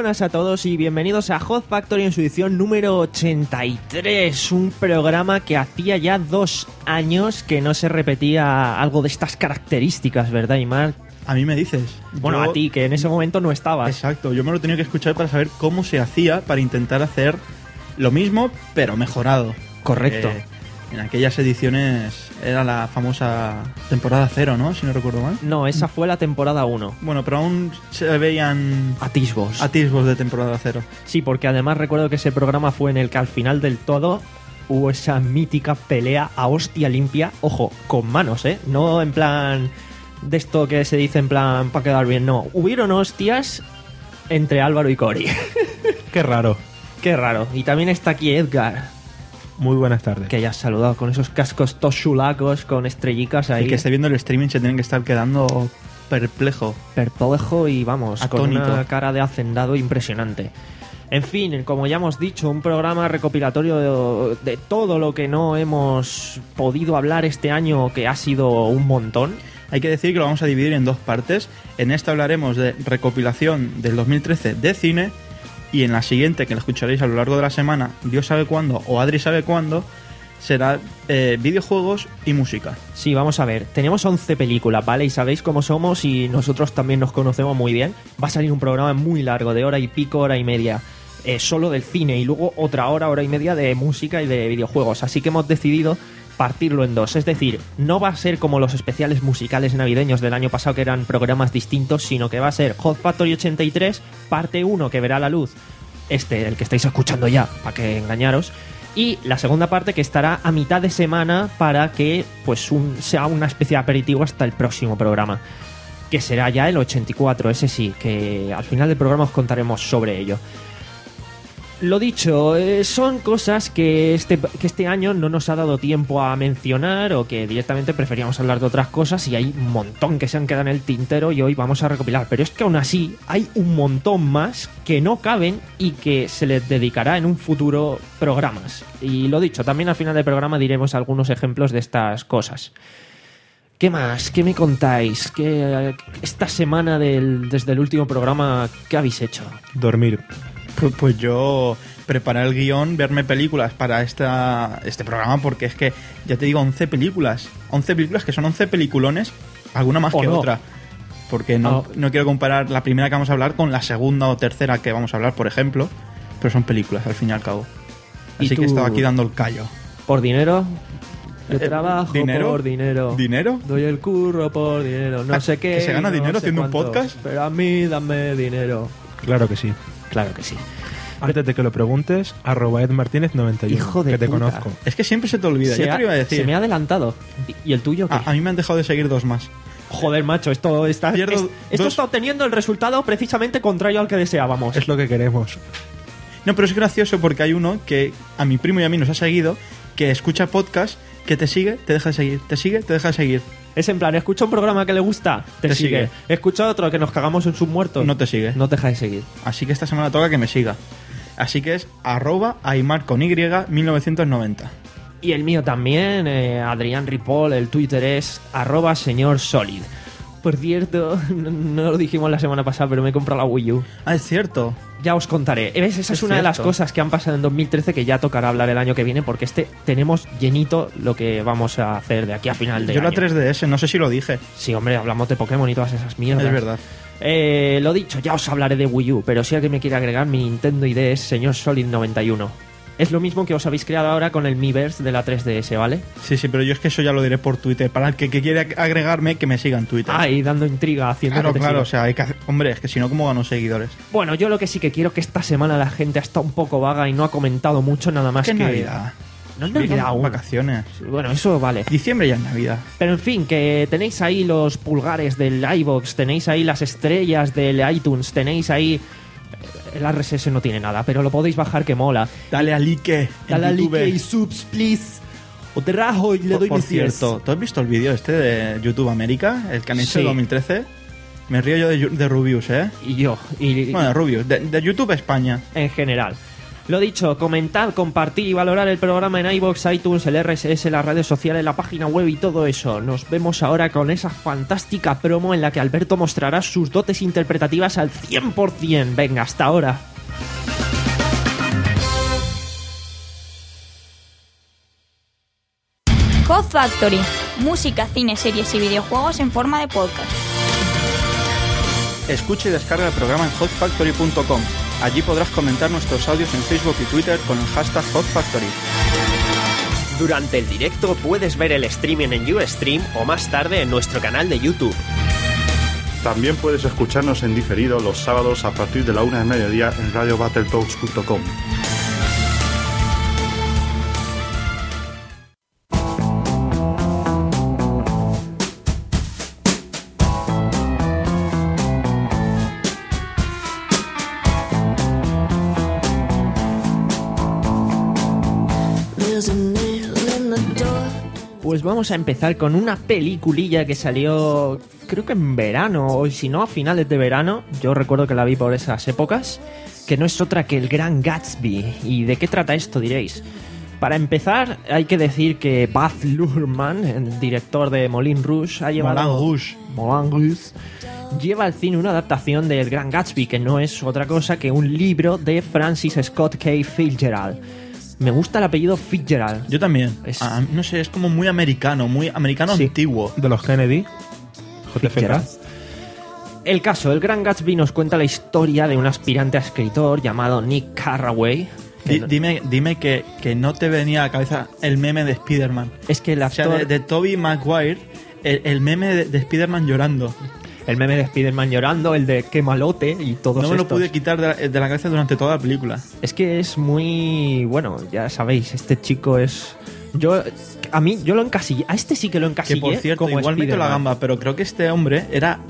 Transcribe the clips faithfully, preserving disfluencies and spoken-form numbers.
buenas a todos y bienvenidos a Hot Factory en su edición número ochenta y tres, un programa que hacía ya dos años que no se repetía algo de estas características, ¿verdad, Imar? A mí me dices. Bueno, yo... a ti, que en ese momento no estabas. Exacto, yo me lo he tenido que escuchar para saber cómo se hacía para intentar hacer lo mismo, pero mejorado. Correcto. Eh, en aquellas ediciones era la famosa temporada cero, ¿no? Si no recuerdo mal. No, esa fue la temporada uno. Bueno, pero aún se veían atisbos. Atisbos de temporada cero. Sí, porque además recuerdo que ese programa fue en el que al final del todo hubo esa mítica pelea a hostia limpia, ojo, con manos, ¿eh? No en plan de esto que se dice en plan para quedar bien, no. Hubieron hostias entre Álvaro y Cory. Qué raro. Qué raro. Y también está aquí Edgar. Muy buenas tardes. Que ya has saludado con esos cascos todos chulacos, con estrellicas ahí. El que esté viendo el streaming se tiene que estar quedando perplejo. Perplejo y vamos, atónito, con una cara de hacendado impresionante. En fin, como ya hemos dicho, un programa recopilatorio de, de todo lo que no hemos podido hablar este año, que ha sido un montón. Hay que decir que lo vamos a dividir en dos partes. En esta hablaremos de recopilación del dos mil trece de cine. Y en la siguiente, que la escucharéis a lo largo de la semana, Dios sabe cuándo o Adri sabe cuándo, será eh, videojuegos y música. Sí, vamos a ver, tenemos once películas, ¿vale? Y sabéis cómo somos y nosotros también nos conocemos muy bien. Va a salir un programa muy largo, de hora y pico, hora y media, eh, solo del cine, y luego otra hora, hora y media de música y de videojuegos. Así que hemos decidido partirlo en dos, es decir, no va a ser como los especiales musicales navideños del año pasado, que eran programas distintos, sino que va a ser Hot Factory ochenta y tres, parte uno, que verá la luz, este, el que estáis escuchando ya, para que engañaros, y la segunda parte, que estará a mitad de semana para que pues un, sea una especie de aperitivo hasta el próximo programa, que será ya el ochenta y cuatro, ese sí, que al final del programa os contaremos sobre ello. Lo dicho, eh, son cosas que este, que este año no nos ha dado tiempo a mencionar, o que directamente preferíamos hablar de otras cosas, y hay un montón que se han quedado en el tintero y hoy vamos a recopilar. Pero es que aún así hay un montón más que no caben y que se les dedicará en un futuro programas. Y lo dicho, también al final del programa diremos algunos ejemplos de estas cosas. ¿Qué más? ¿Qué me contáis? ¿Qué, esta semana del, desde el último programa, qué habéis hecho? Dormir. Pues, pues yo preparar el guión, verme películas para esta, este programa, porque es que, ya te digo, once películas. once películas que son once peliculones, alguna más ¿O que no? otra. Porque no, Oh. no quiero comparar la primera que vamos a hablar con la segunda o tercera que vamos a hablar, por ejemplo. Pero son películas, al fin y al cabo. ¿Y Así tú? que estaba aquí dando el callo. ¿Por dinero? Yo Eh, trabajo ¿dinero? por dinero. ¿Dinero? Doy el curro por dinero. No Ah, sé qué. ¿que se gana no dinero sé haciendo un cuánto, podcast? Pero a mí dame dinero. Claro que sí. Claro que sí. Antes de que lo preguntes, arroba edmartinez noventa y uno, Hijo de que te puta. conozco. Es que siempre se te olvida, Se ya ha- te lo iba a decir. Se me ha adelantado. ¿Y el tuyo qué? a, a mí me han dejado de seguir dos más. Joder, macho, esto está, Pierdo es- esto dos- está obteniendo el resultado precisamente contrario al que deseábamos. Es lo que queremos. No, pero es gracioso porque hay uno que a mi primo y a mí nos ha seguido, que escucha podcast, que te sigue, te deja de seguir, te sigue, te deja de seguir. Es en plan, escucha un programa que le gusta, te, Te sigue. sigue. Escucha otro que nos cagamos en sus muertos. No te sigue. No te deja de seguir. Así que esta semana toca que me siga. Así que es arroba Aymar con Y mil novecientos noventa. Y el mío también, eh, Adrián Ripoll, el Twitter es arroba señor Solid. Por cierto, no, no lo dijimos la semana pasada, pero me he comprado la Wii U. Ah, es cierto. Ya os contaré. ¿Ves? Esa es, Es una de las cierto. cosas que han pasado en dos mil trece que ya tocará hablar el año que viene, porque este tenemos llenito lo que vamos a hacer de aquí a final de Yo año. la tres D S, no sé si lo dije. Sí, hombre, hablamos de Pokémon y todas esas mierdas. Es verdad. Eh, lo dicho, ya os hablaré de Wii U, pero si alguien me quiere agregar, mi Nintendo I D es señor Solid noventa y uno. Es lo mismo que os habéis creado ahora con el Miiverse de la tres D S, ¿vale? Sí, sí, pero yo es que eso ya lo diré por Twitter. Para el que, que quiera agregarme, que me siga en Twitter. Ah, y dando intriga, haciendo claro, que te claro, siga. o sea, hay que hacer... Hombre, es que si no, ¿cómo gano seguidores? Bueno, yo lo que sí que quiero que esta semana la gente ha estado un poco vaga y no ha comentado mucho, nada más Es que que... es Navidad. No es Navidad Son aún. vacaciones. Bueno, eso vale. Diciembre ya es Navidad. Pero en fin, que tenéis ahí los pulgares del iVoox, tenéis ahí las estrellas del iTunes, tenéis ahí... El R S S no tiene nada, pero lo podéis bajar, que mola. Dale a like. en Dale a YouTube. like y subs, please. O te rajo y le Por, doy por mis diez. cierto, ¿tú has visto el vídeo este de YouTube América? El que han hecho Sí. en dos mil trece. Me río yo de, de Rubius, ¿eh? Y yo, y, Bueno, de Rubius, de, de YouTube España. en general. Lo dicho, comentad, compartir y valorar el programa en iVoox, iTunes, el R S S, las redes sociales, la página web y todo eso. Nos vemos ahora con esa fantástica promo en la que Alberto mostrará sus dotes interpretativas al cien por cien. Venga, hasta ahora. Hot Factory, música, cine, series y videojuegos en forma de podcast. Escucha y descarga el programa en hot factory punto com. Allí podrás comentar nuestros audios en Facebook y Twitter con el hashtag Hot Factory. Durante el directo puedes ver el streaming en Ustream o más tarde en nuestro canal de YouTube. También puedes escucharnos en diferido los sábados a partir de la una del mediodía en radio battletoads punto com. Pues vamos a empezar con una peliculilla que salió, creo que en verano, o si no, a finales de verano. Yo recuerdo que la vi por esas épocas, que no es otra que El Gran Gatsby. ¿Y de qué trata esto, diréis? Para empezar, hay que decir que Baz Luhrmann, el director de Moulin Rouge, ha llevado... Moulin Rouge. Moulin Rouge. Lleva al cine una adaptación de El Gran Gatsby, que no es otra cosa que un libro de Francis Scott Key Fitzgerald. Me gusta el apellido Fitzgerald. Yo también. Es- Ah, no sé, es como muy americano, muy americano Sí. antiguo. De los Kennedy. J F K. Fitzgerald. El caso, El Gran Gatsby nos cuenta la historia de un aspirante a escritor llamado Nick Carraway. que Di- no- dime dime que, que no te venía a la cabeza el meme de Spider-Man. es que el O sea, actor... de, de Tobey Maguire, el, el meme de, de Spider-Man llorando. El meme de Spider-Man llorando, el de qué malote y todos No me lo estos. pude quitar de la, de la cabeza durante toda la película. Es que es muy... Bueno, ya sabéis, este chico es... Yo... A mí, yo lo encasillé... A este sí que lo Que encasillé por cierto, como igual meto la Spider-Man. gamba, pero creo que este hombre era...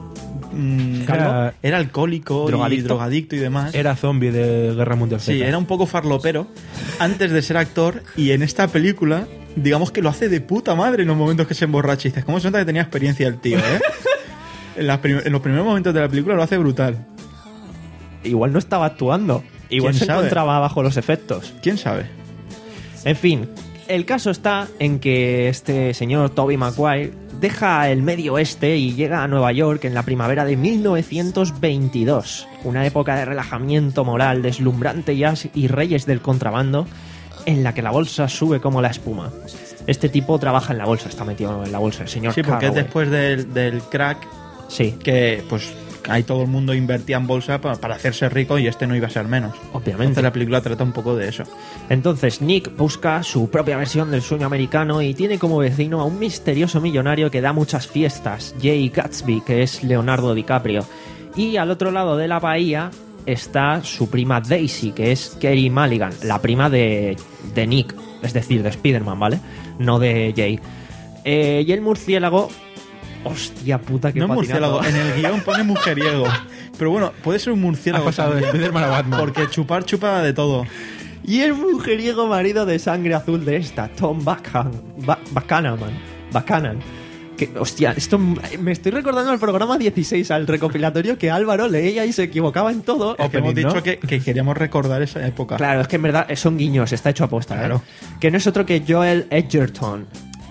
mm, Era- era alcohólico y Drogadicto. drogadicto y demás. Era zombie de Guerra Mundial Z. Sí, era un poco farlopero antes de ser actor, y en esta película, digamos que lo hace de puta madre en los momentos que se emborracha. Y dices, ¿cómo se nota que tenía experiencia el tío, eh? en, las prim- en los primeros momentos de la película lo hace brutal. Igual no estaba actuando. Igual ¿Quién se sabe? encontraba bajo los efectos. ¿Quién sabe? En fin, el caso está en que este señor Tobey Maguire deja el medio oeste y llega a Nueva York en la primavera de mil novecientos veintidós, una época de relajamiento moral, deslumbrante jazz y reyes del contrabando, en la que la bolsa sube como la espuma. Este tipo trabaja en la bolsa, está metido en la bolsa, el señor Sí, porque es Carraway. después del, del crack Sí, que, pues, ahí todo el mundo invertía en bolsa para, para hacerse rico, y este no iba a ser menos. obviamente. Entonces la película trata un poco de eso. Entonces Nick busca su propia versión del sueño americano y tiene como vecino a un misterioso millonario que da muchas fiestas, Jay Gatsby, que es Leonardo DiCaprio. Y al otro lado de la bahía está su prima Daisy, que es Kerry Mulligan, la prima de, de Nick, es decir, de Spider-Man, ¿vale? No de Jay. Eh, y el murciélago... Hostia puta, que No es murciélago, en el guión pone mujeriego. Pero bueno, puede ser un Ha murciélago pasado de también, Spider-Man a Batman. porque chupar chupa de todo. Y el mujeriego marido de sangre azul de esta, Tom Buchanan, Ba- Buchanan, Buchanan. Que, hostia, esto me estoy recordando al programa dieciséis, al recopilatorio que Álvaro leía y se equivocaba en todo. Es que hemos Opening, dicho ¿no? que, que queríamos recordar esa época. Claro, es que en verdad son guiños, está hecho a posta, Claro. ¿eh? Que no es otro que Joel Edgerton.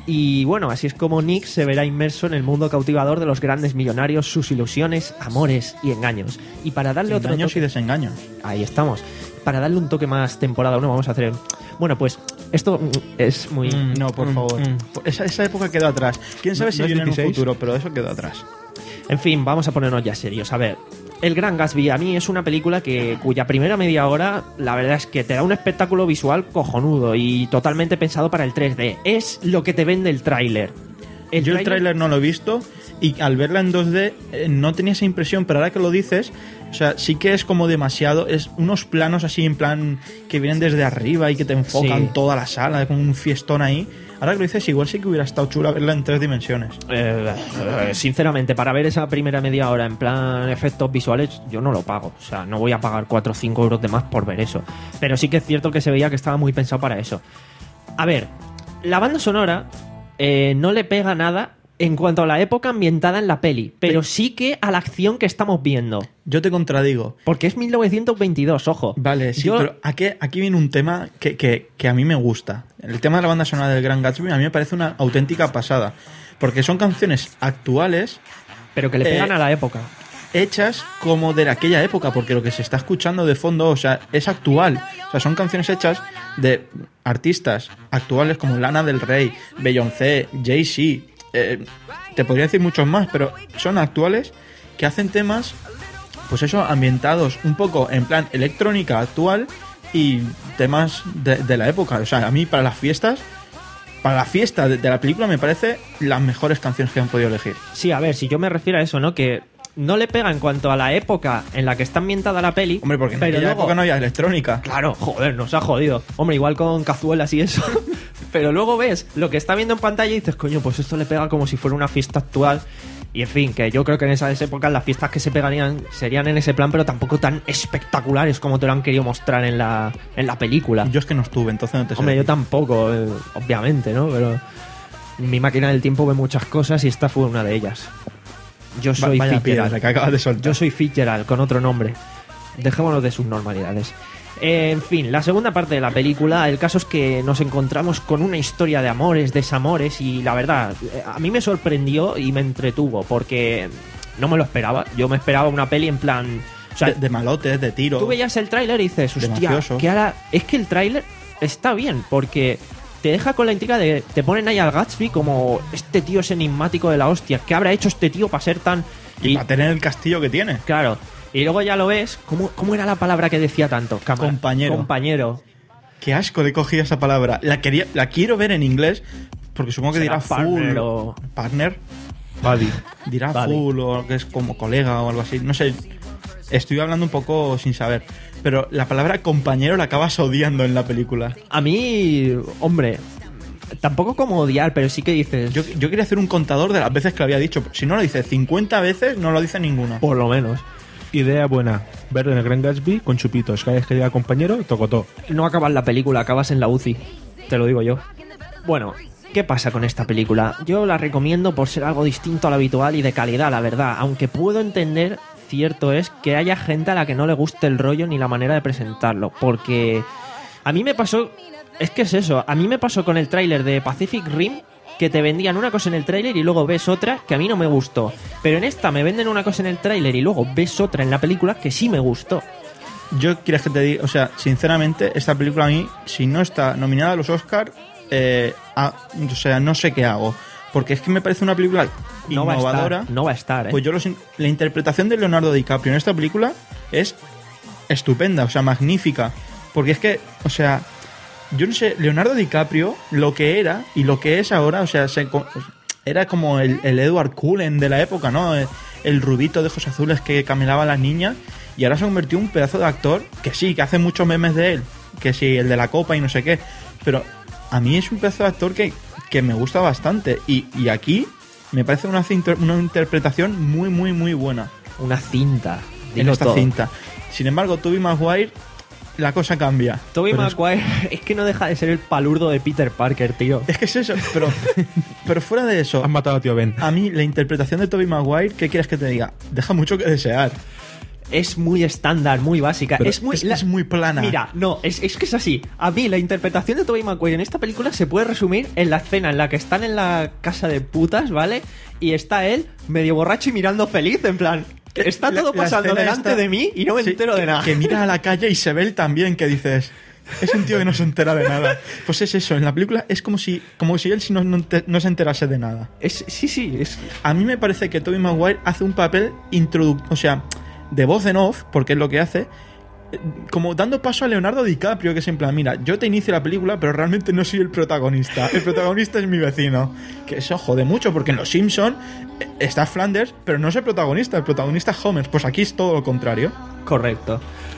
Y bueno, así es como Nick se verá inmerso en el mundo cautivador de los grandes millonarios, sus ilusiones, amores y engaños. Y para darle otro Engaños toque... y desengaños. Ahí estamos. Para darle un toque más temporada uno, vamos a hacer... Bueno, pues esto mm, es muy... Mm, no, por Mm, favor. mm. Esa, esa época quedó atrás. ¿Quién sabe ¿No- si no es viene en un dieciséis? futuro? Pero eso quedó atrás. En fin, vamos a ponernos ya serios. A ver, El Gran Gatsby a mí es una película que cuya primera media hora, la verdad es que te da un espectáculo visual cojonudo y totalmente pensado para el tres D. Es lo que te vende el tráiler. Yo el tráiler no lo he visto, y al verla en dos D eh, no tenía esa impresión, pero ahora que lo dices, o sea, sí que es como demasiado, es unos planos así en plan que vienen desde arriba y que te enfocan Sí. toda la sala, como un fiestón ahí. Ahora que lo dices, igual sí que hubiera estado chula verla en tres dimensiones. Eh, eh, sinceramente, para ver esa primera media hora en plan efectos visuales, yo no lo pago. O sea, no voy a pagar cuatro o cinco euros de más por ver eso. Pero sí que es cierto que se veía que estaba muy pensado para eso. A ver, la banda sonora eh, no le pega nada en cuanto a la época ambientada en la peli, pero sí que a la acción que estamos viendo. Yo te contradigo. Porque es mil novecientos veintidós, ojo. Vale, sí, Yo- pero aquí, aquí viene un tema que, que, que a mí me gusta. El tema de la banda sonora del Gran Gatsby a mí me parece una auténtica pasada. Porque son canciones actuales Pero que le pegan Eh, a la época. hechas como de aquella época, porque lo que se está escuchando de fondo, o sea, es actual. O sea, son canciones hechas de artistas actuales como Lana del Rey, Beyoncé, Jay-Z, eh, te podría decir muchos más, pero son actuales que hacen temas, pues eso, ambientados un poco en plan electrónica actual y temas de, de la época. O sea, a mí para las fiestas, para la fiesta de, de la película me parece las mejores canciones que han podido elegir. Sí, a ver, si yo me refiero a eso, ¿no? Que no le pega en cuanto a la época en la que está ambientada la peli. Hombre, porque en pero aquella luego- época no había electrónica. Claro, joder, nos ha jodido. Hombre, igual con cazuelas y eso. Pero luego ves lo que está viendo en pantalla y dices, coño, pues esto le pega como si fuera una fiesta actual. Y en fin, que yo creo que en esas épocas las fiestas que se pegarían serían en ese plan, pero tampoco tan espectaculares como te lo han querido mostrar en la, en la película. Yo es que no estuve, entonces no te sé Hombre, yo decir. tampoco, eh, obviamente, ¿no? Pero mi máquina del tiempo ve muchas cosas y esta fue una de ellas. Yo soy Vaya Fitzgerald. piedra que acabas de soltar. Yo soy Fitzgerald, con otro nombre. Dejémonos de sus normalidades. Eh, en fin, la segunda parte de la película, el caso es que nos encontramos con una historia de amores, desamores, y la verdad, eh, a mí me sorprendió y me entretuvo, porque no me lo esperaba. Yo me esperaba una peli en plan... O sea, de, de malotes, de tiro. tú veías el tráiler y dices, De hostia, mafiosos. que ahora... Es que el tráiler está bien, porque te deja con la intriga de... Te ponen ahí al Gatsby como este tío es enigmático de la hostia. ¿Qué habrá hecho este tío para ser tan...? Y para tener el castillo que tiene. Claro. Y luego ya lo ves. ¿Cómo, cómo era la palabra que decía tanto? Cámara. Compañero. Compañero. Qué asco de cogí esa palabra. La quería, la quiero ver en inglés, porque supongo que Será dirá partner full. o- Partner. Buddy. Dirá Vale. full o que es como colega o algo así. No sé. Estoy hablando un poco sin saber. Pero la palabra compañero la acabas odiando en la película. A mí, hombre, tampoco como odiar, pero sí que dices... Yo, yo quería hacer un contador de las veces que lo había dicho. Si no lo dice cincuenta veces, no lo dice ninguna. Por lo menos. Idea buena. Ver en el Gran Gatsby con chupitos. Cada vez que llega compañero, tocotó. No acabas la película, acabas en la U C I. Te lo digo yo. Bueno, ¿qué pasa con esta película? Yo la recomiendo por ser algo distinto a lo habitual y de calidad, la verdad. Aunque puedo entender, cierto es, que haya gente a la que no le guste el rollo ni la manera de presentarlo. Porque a mí me pasó... Es que es eso. A mí me pasó con el tráiler de Pacific Rim, que te vendían una cosa en el tráiler y luego ves otra que a mí no me gustó. Pero en esta me venden una cosa en el tráiler y luego ves otra en la película que sí me gustó. Yo quieres que te diga, o sea, sinceramente, esta película a mí, si no está nominada a los Oscars, eh, a- o sea, no sé qué hago. Porque es que me parece una película No va a innovadora. estar, no va a estar, ¿eh? Pues yo lo sin- la interpretación de Leonardo DiCaprio en esta película es estupenda, o sea, magnífica. Porque es que, o sea, yo no sé, Leonardo DiCaprio, lo que era y lo que es ahora, o sea, se co- era como el, el Edward Cullen de la época, ¿no? El, el rubito de ojos azules que camelaba a las niñas, y ahora se ha convertido en un pedazo de actor que sí, que hace muchos memes de él, que sí, el de la copa y no sé qué, pero a mí es un pedazo de actor que, que me gusta bastante, y, y aquí me parece una, cinta- una interpretación muy, muy, muy buena Una cinta. en Dilo esta todo. cinta. Sin embargo, Tobey Maguire, la cosa cambia. Tobey Pero es- Maguire es que no deja de ser el palurdo de Peter Parker, tío. Es que es eso, pero, pero fuera de eso, Han matado a tío Ben. a mí la interpretación de Tobey Maguire, ¿qué quieres que te diga? Deja mucho que desear. Es muy estándar, muy básica. Pero es muy, es- es muy plana. Mira, no, es, es que es así. A mí la interpretación de Tobey Maguire en esta película se puede resumir en la escena en la que están en la casa de putas, ¿vale? Y está él medio borracho y mirando feliz, en plan... Está La- todo la pasando escena delante esta- de mí y no me Sí, entero de que- nada. Que mira a la calle y se ve él también, que dices... Es un tío que no se entera de nada. Pues es eso, en la película es como si, como si él si no, no, te- no se enterase de nada. Es, sí, sí, es... A mí me parece que Tobey Maguire hace un papel introduc o sea, de voz en off, porque es lo que hace, eh, como dando paso a Leonardo DiCaprio, que es en plan, mira, yo te inicio la película, pero realmente no soy el protagonista. El protagonista es mi vecino. Que eso jode mucho, porque en Los Simpson eh, está Flanders, pero no es el protagonista, el protagonista es Homer. Pues aquí es todo lo contrario. Correcto.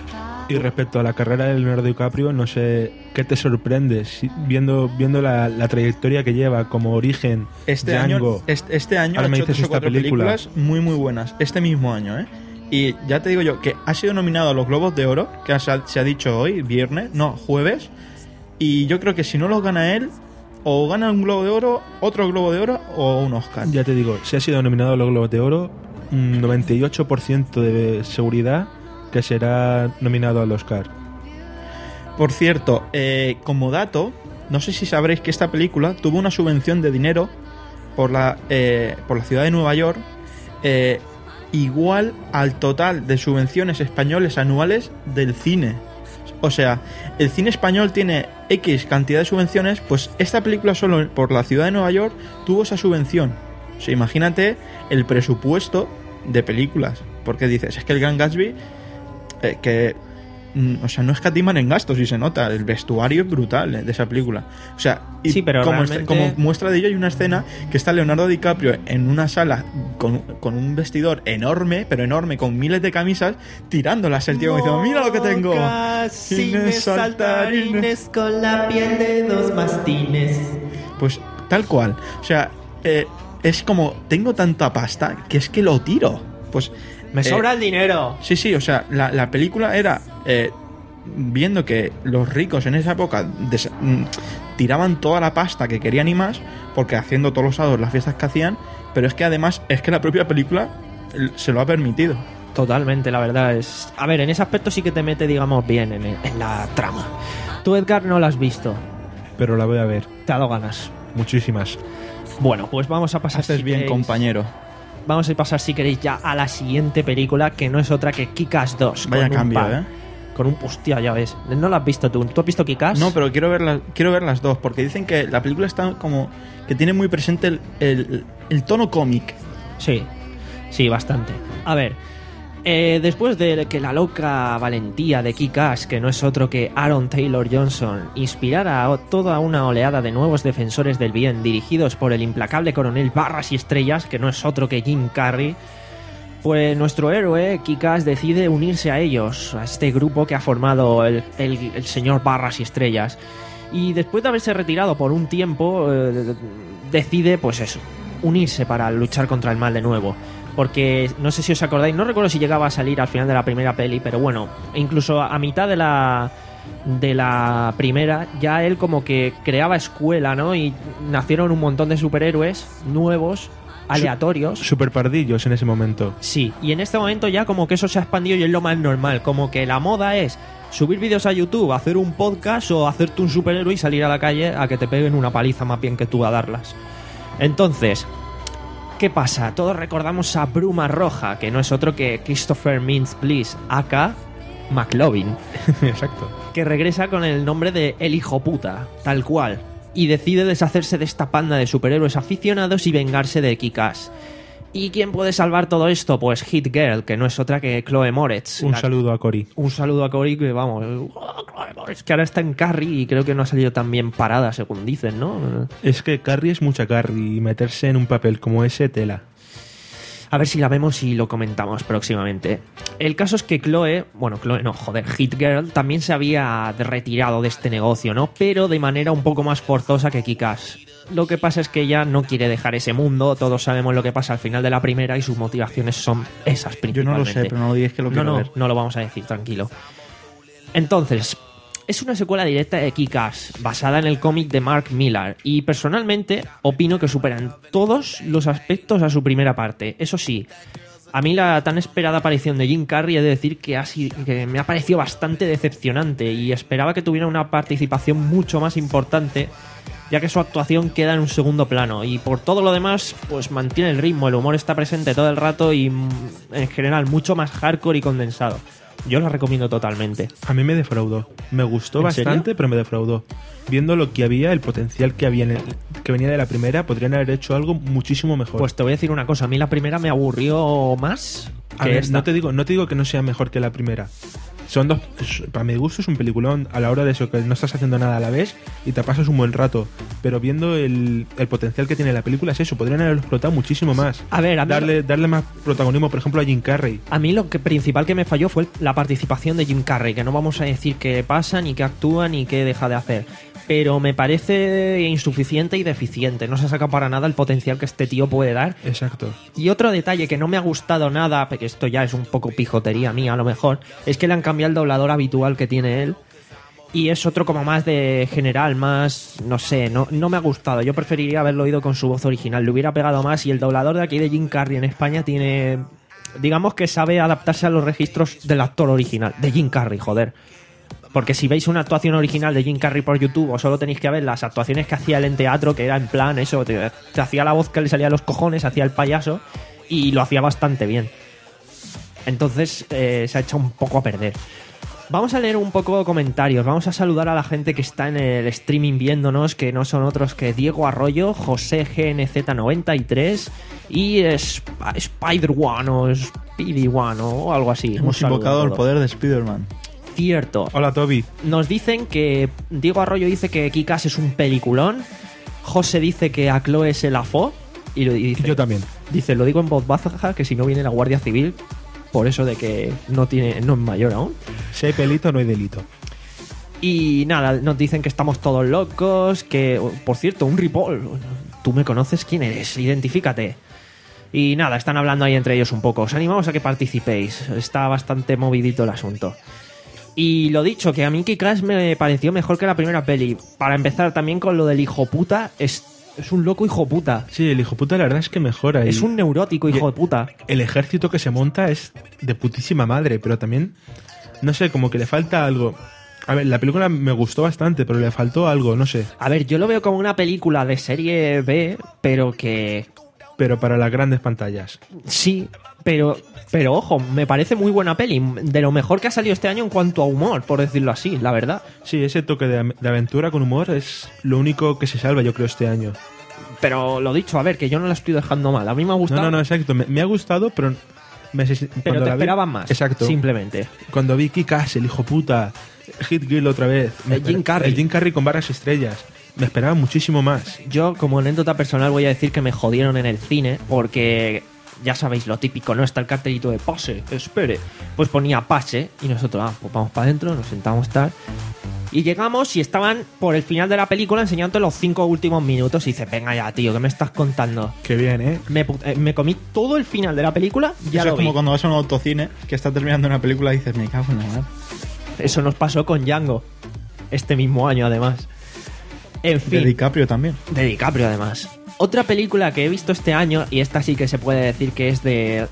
Y respecto a la carrera de Leonardo DiCaprio, no sé qué te sorprende si- viendo, viendo la, la trayectoria que lleva como origen Este Django. año, este, este año Ahora ha me hecho dices tres o esta cuatro película. películas muy muy buenas. Este mismo año, ¿eh? Y ya te digo yo que ha sido nominado a los Globos de Oro, que se ha, se ha dicho hoy, viernes, no, jueves. Y yo creo que si no los gana él, o gana un Globo de Oro, otro Globo de Oro o un Oscar. Ya te digo, si ha sido nominado a los Globos de Oro, un noventa y ocho por ciento de seguridad que será nominado al Oscar. Por cierto, eh, como dato, no sé si sabréis que esta película tuvo una subvención de dinero por la, eh, por la ciudad de Nueva York eh, igual al total de subvenciones españoles anuales del cine. O sea, el cine español tiene X cantidad de subvenciones, pues esta película solo por la ciudad de Nueva York tuvo esa subvención. O sea, imagínate el presupuesto de películas. Porque dices, es que el Gran Gatsby, eh, que... O sea, no escatiman en gastos y se nota. El vestuario es brutal, eh, de esa película. O sea, y sí, pero como, realmente... este, como muestra de ello hay una escena que está Leonardo DiCaprio en una sala con, con un vestidor enorme, pero enorme, con miles de camisas, tirándolas el tío como diciendo, mira lo que tengo. Cines saltarines con la piel de dos mastines. Pues tal cual. O sea, eh, es como, tengo tanta pasta que es que lo tiro. Pues... Me sobra eh, el dinero. Sí, sí, o sea, la, la película era eh, viendo que los ricos en esa época des, mm, tiraban toda la pasta que querían y más, porque haciendo todos los sábados las fiestas que hacían, pero es que además es que la propia película se lo ha permitido. Totalmente, la verdad es... A ver, en ese aspecto sí que te mete, digamos, bien en, en la trama. Tú, Edgar, no la has visto. Pero la voy a ver. Te ha dado ganas. Muchísimas. Bueno, pues vamos a pasar... Haces si bien, queréis, compañero. Vamos a pasar, si queréis, ya a la siguiente película, que no es otra que Kick-Ass dos. Vaya con cambio, un par, ¿eh? Con un... Hostia, ya ves. No la has visto tú. ¿Tú has visto Kick-Ass? No, pero quiero ver, las, quiero ver las dos, porque dicen que la película está como... que tiene muy presente el, el, el tono cómic. Sí, sí, bastante. A ver, eh, después de que la loca valentía de Kick-Ass, que no es otro que Aaron Taylor Johnson, inspirara a toda una oleada de nuevos defensores del bien dirigidos por el implacable coronel Barras y Estrellas, que no es otro que Jim Carrey, pues nuestro héroe Kick-Ass decide unirse a ellos, a este grupo que ha formado el, el, el señor Barras y Estrellas. Y después de haberse retirado por un tiempo, eh, decide, pues eso, unirse para luchar contra el mal de nuevo. Porque no sé si os acordáis, no recuerdo si llegaba a salir al final de la primera peli, pero bueno, incluso a mitad de la de la primera ya él como que creaba escuela, ¿no? Y nacieron un montón de superhéroes nuevos, aleatorios. Super pardillos en ese momento. Sí, y en este momento ya como que eso se ha expandido y es lo más normal, como que la moda es subir vídeos a YouTube, hacer un podcast o hacerte un superhéroe y salir a la calle a que te peguen una paliza más bien que tú a darlas. Entonces, ¿qué pasa? Todos recordamos a Bruma Roja, que no es otro que Christopher Mintz-Plasse, aka McLovin. Exacto. Que regresa con el nombre de El Hijo Puta, tal cual, y decide deshacerse de esta panda de superhéroes aficionados y vengarse de Kick-Ass. ¿Y quién puede salvar todo esto? Pues Hit Girl, que no es otra que Chloe Moretz. Un la... saludo a Cory. Un saludo a Cory, que vamos, oh, Chloe Moretz, que ahora está en Carrie y creo que no ha salido tan bien parada, según dicen, ¿no? Es que Carrie es mucha Carrie y meterse en un papel como ese, tela. A ver si la vemos y lo comentamos próximamente. El caso es que Chloe, bueno, Chloe no, joder, Hit Girl también se había retirado de este negocio, ¿no? Pero de manera un poco más forzosa que Kick-Ass. Lo que pasa es que ella no quiere dejar ese mundo, todos sabemos lo que pasa al final de la primera y sus motivaciones son esas principalmente. Yo no lo sé, pero no lo digas que lo quiero no, no, ver. No lo vamos a decir, tranquilo. Entonces, es una secuela directa de Kick-Ass, basada en el cómic de Mark Millar, y personalmente opino que superan todos los aspectos a su primera parte. Eso sí, a mí la tan esperada aparición de Jim Carrey he de decir que, ha sido, que me ha parecido bastante decepcionante y esperaba que tuviera una participación mucho más importante, ya que su actuación queda en un segundo plano, y por todo lo demás pues mantiene el ritmo, el humor está presente todo el rato y en general mucho más hardcore y condensado. Yo la recomiendo totalmente. A mí me defraudó. Me gustó bastante, serio? pero me defraudó. Viendo lo que había, el potencial que había en el, que venía de la primera, podrían haber hecho algo muchísimo mejor. Pues te voy a decir una cosa, a mí la primera me aburrió más a que ver, esta. no te digo, no te digo que no sea mejor que la primera. Son dos, para mi gusto es un peliculón a la hora de eso, que no estás haciendo nada a la vez y te pasas un buen rato, pero viendo el, el potencial que tiene la película es eso, podrían haberlo explotado muchísimo más. A ver, a mí darle, lo... darle más protagonismo, por ejemplo, a Jim Carrey. A mí lo que principal que me falló fue la participación de Jim Carrey, que no vamos a decir qué pasa, ni qué actúa, ni qué deja de hacer, pero me parece insuficiente y deficiente, no se saca para nada el potencial que este tío puede dar. Exacto. Y otro detalle que no me ha gustado nada, porque esto ya es un poco pijotería mía a lo mejor, es que le han cambiado el doblador habitual que tiene él Y es otro como más de general, más, no sé, no, no me ha gustado. Yo preferiría haberlo oído con su voz original. Le hubiera pegado más y el doblador de aquí de Jim Carrey en España tiene... Digamos que sabe adaptarse a los registros del actor original, de Jim Carrey, joder. Porque si veis una actuación original de Jim Carrey por YouTube, o solo tenéis que ver las actuaciones que hacía él en teatro, que era en plan eso, te, te hacía la voz que le salía a los cojones, hacía el payaso, y lo hacía bastante bien. Entonces eh, se ha hecho un poco a perder. Vamos a leer un poco de comentarios. Vamos a saludar a la gente que está en el streaming viéndonos, que no son otros que Diego Arroyo, José G N Z noventa y tres y Sp- Spider-One o Speedy-One o algo así. Hemos Un saludo invocado a el todos. poder de Spider-Man. Cierto. Hola, Toby. Nos dicen que Diego Arroyo dice que Kick-Ass es un peliculón. José dice que a Chloe se la fo. Y, lo- y dice, Yo también. dice, lo digo en voz baja, que si no viene la Guardia Civil, por eso de que no tiene no es mayor aún. Si hay pelito, no hay delito. Y nada, nos dicen que estamos todos locos, que, por cierto, un Ripoll. ¿Tú me conoces? ¿Quién eres? Identifícate. Y nada, están hablando ahí entre ellos un poco. Os animamos a que participéis. Está bastante movidito el asunto. Y lo dicho, que a mí Kick-Ass me pareció mejor que la primera peli. Para empezar también con lo del hijo puta, es, es un loco hijo puta. Sí, el hijo puta la verdad es que mejora. Es y un neurótico hijo y- de puta. El ejército que se monta es de putísima madre, pero también, no sé, como que le falta algo. A ver, la película me gustó bastante, pero le faltó algo, no sé. A ver, yo lo veo como una película de serie B, pero que... Pero para las grandes pantallas. Sí, pero, pero ojo, me parece muy buena peli. De lo mejor que ha salido este año en cuanto a humor, por decirlo así, la verdad. Sí, ese toque de, de aventura con humor es lo único que se salva, yo creo, este año. Pero lo dicho, a ver, que yo no la estoy dejando mal. A mí me ha No, gustado, no, no, exacto. Me, me ha gustado, pero... Me, pero cuando te la vi- esperaban más. Exacto. Simplemente. Cuando vi Kick-Ass, el hijo puta, Hit Girl otra vez. me El Jim esper- Carrey. El Jim Carrey con varias estrellas. Me esperaba muchísimo más. Yo, como anécdota personal, voy a decir que me jodieron en el cine porque... Ya sabéis lo típico, ¿no? Está el cartelito de pase, espere. Pues ponía pase y nosotros, ah, pues vamos para adentro, nos sentamos tal. Y llegamos y estaban por el final de la película enseñándote los cinco últimos minutos y dices, venga ya, tío, ¿qué me estás contando? Qué bien, ¿eh? Me, pu- eh, me comí todo el final de la película, ya Eso lo es como vi. cuando vas a un autocine que está terminando una película y dices, me cago en la madre. Eso nos pasó con Django, este mismo año además. En De fin, DiCaprio también. de DiCaprio además. Otra película que he visto este año, y esta sí que se puede decir que es de...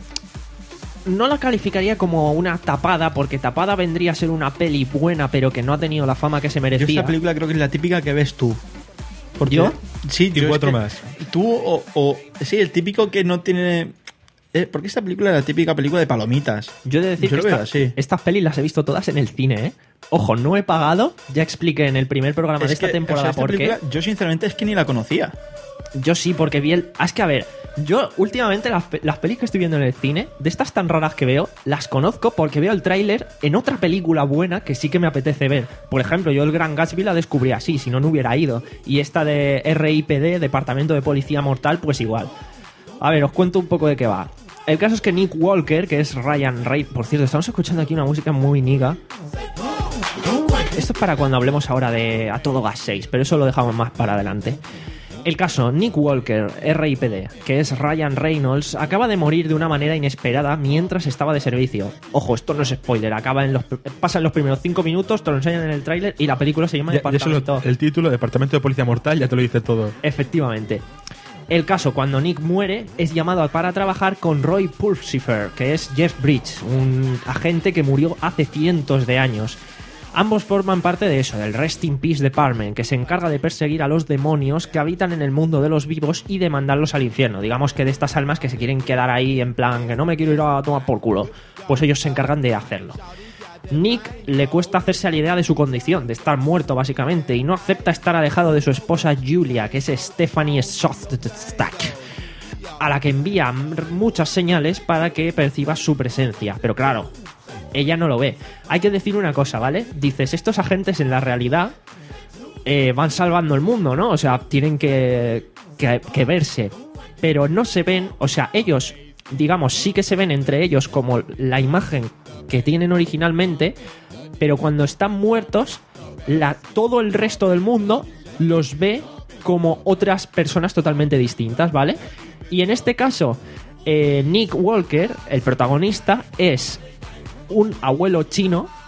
No la calificaría como una tapada, porque tapada vendría a ser una peli buena, pero que no ha tenido la fama que se Yo merecía. esta película creo que es la típica que ves tú. Porque- ¿Yo? Sí, Y yo es cuatro que más. Tú o, o... Sí, el típico que no tiene... Eh, porque esta película es la típica película de palomitas. Yo he de decir Yo que lo veo esta- así. estas pelis las he visto todas en el cine, ¿eh? Ojo, no he pagado, ya expliqué en el primer programa de Es esta que, temporada o sea, esta por qué. película, yo sinceramente es que ni la conocía. Yo sí, porque vi el... Ah, es que a ver, yo últimamente las, pe- las pelis que estoy viendo en el cine, de estas tan raras que veo, las conozco porque veo el tráiler en otra película buena que sí que me apetece ver. Por ejemplo, yo el Gran Gatsby la descubrí así, si no, no hubiera ido. Y esta de R I P D, Departamento de Policía Mortal, pues igual. A ver, os cuento un poco de qué va. El caso es que Nick Walker, que es Ryan Ray... Por cierto, estamos escuchando aquí una música muy niga. Esto es para cuando hablemos ahora de A Todo Gas seis, pero eso lo dejamos más para adelante. El caso, Nick Walker, R I P D, que es Ryan Reynolds, acaba de morir de una manera inesperada mientras estaba de servicio. Ojo, esto no es spoiler, acaba en los, pasan los primeros cinco minutos, te lo enseñan en el tráiler y la película se llama Ya, ya solo Departamento. el título, Departamento de Policía Mortal, ya te lo dice todo. Efectivamente. El caso, cuando Nick muere, es llamado para trabajar con Roy Pulsifer, que es Jeff Bridges, un agente que murió hace cientos de años. Ambos forman parte de eso, del Rest in Peace Department, que se encarga de perseguir a los demonios que habitan en el mundo de los vivos y de mandarlos al infierno. Digamos que de estas almas que se quieren quedar ahí en plan que no me quiero ir a tomar por culo, pues ellos se encargan de hacerlo. Nick le cuesta hacerse a la idea de su condición, de estar muerto básicamente, y no acepta estar alejado de su esposa Julia, que es Stephanie Sothstack, a la que envía muchas señales para que perciba su presencia. Pero claro, ella no lo ve. Hay que decir una cosa, ¿vale? Dices, estos agentes en la realidad eh, van salvando el mundo, ¿no? O sea, tienen que, que, que verse. Pero no se ven, o sea, ellos, digamos, sí que se ven entre ellos como la imagen que tienen originalmente, pero cuando están muertos, la, todo el resto del mundo los ve como otras personas totalmente distintas, ¿vale? Y en este caso, eh, Nick Walker, el protagonista, es un abuelo chino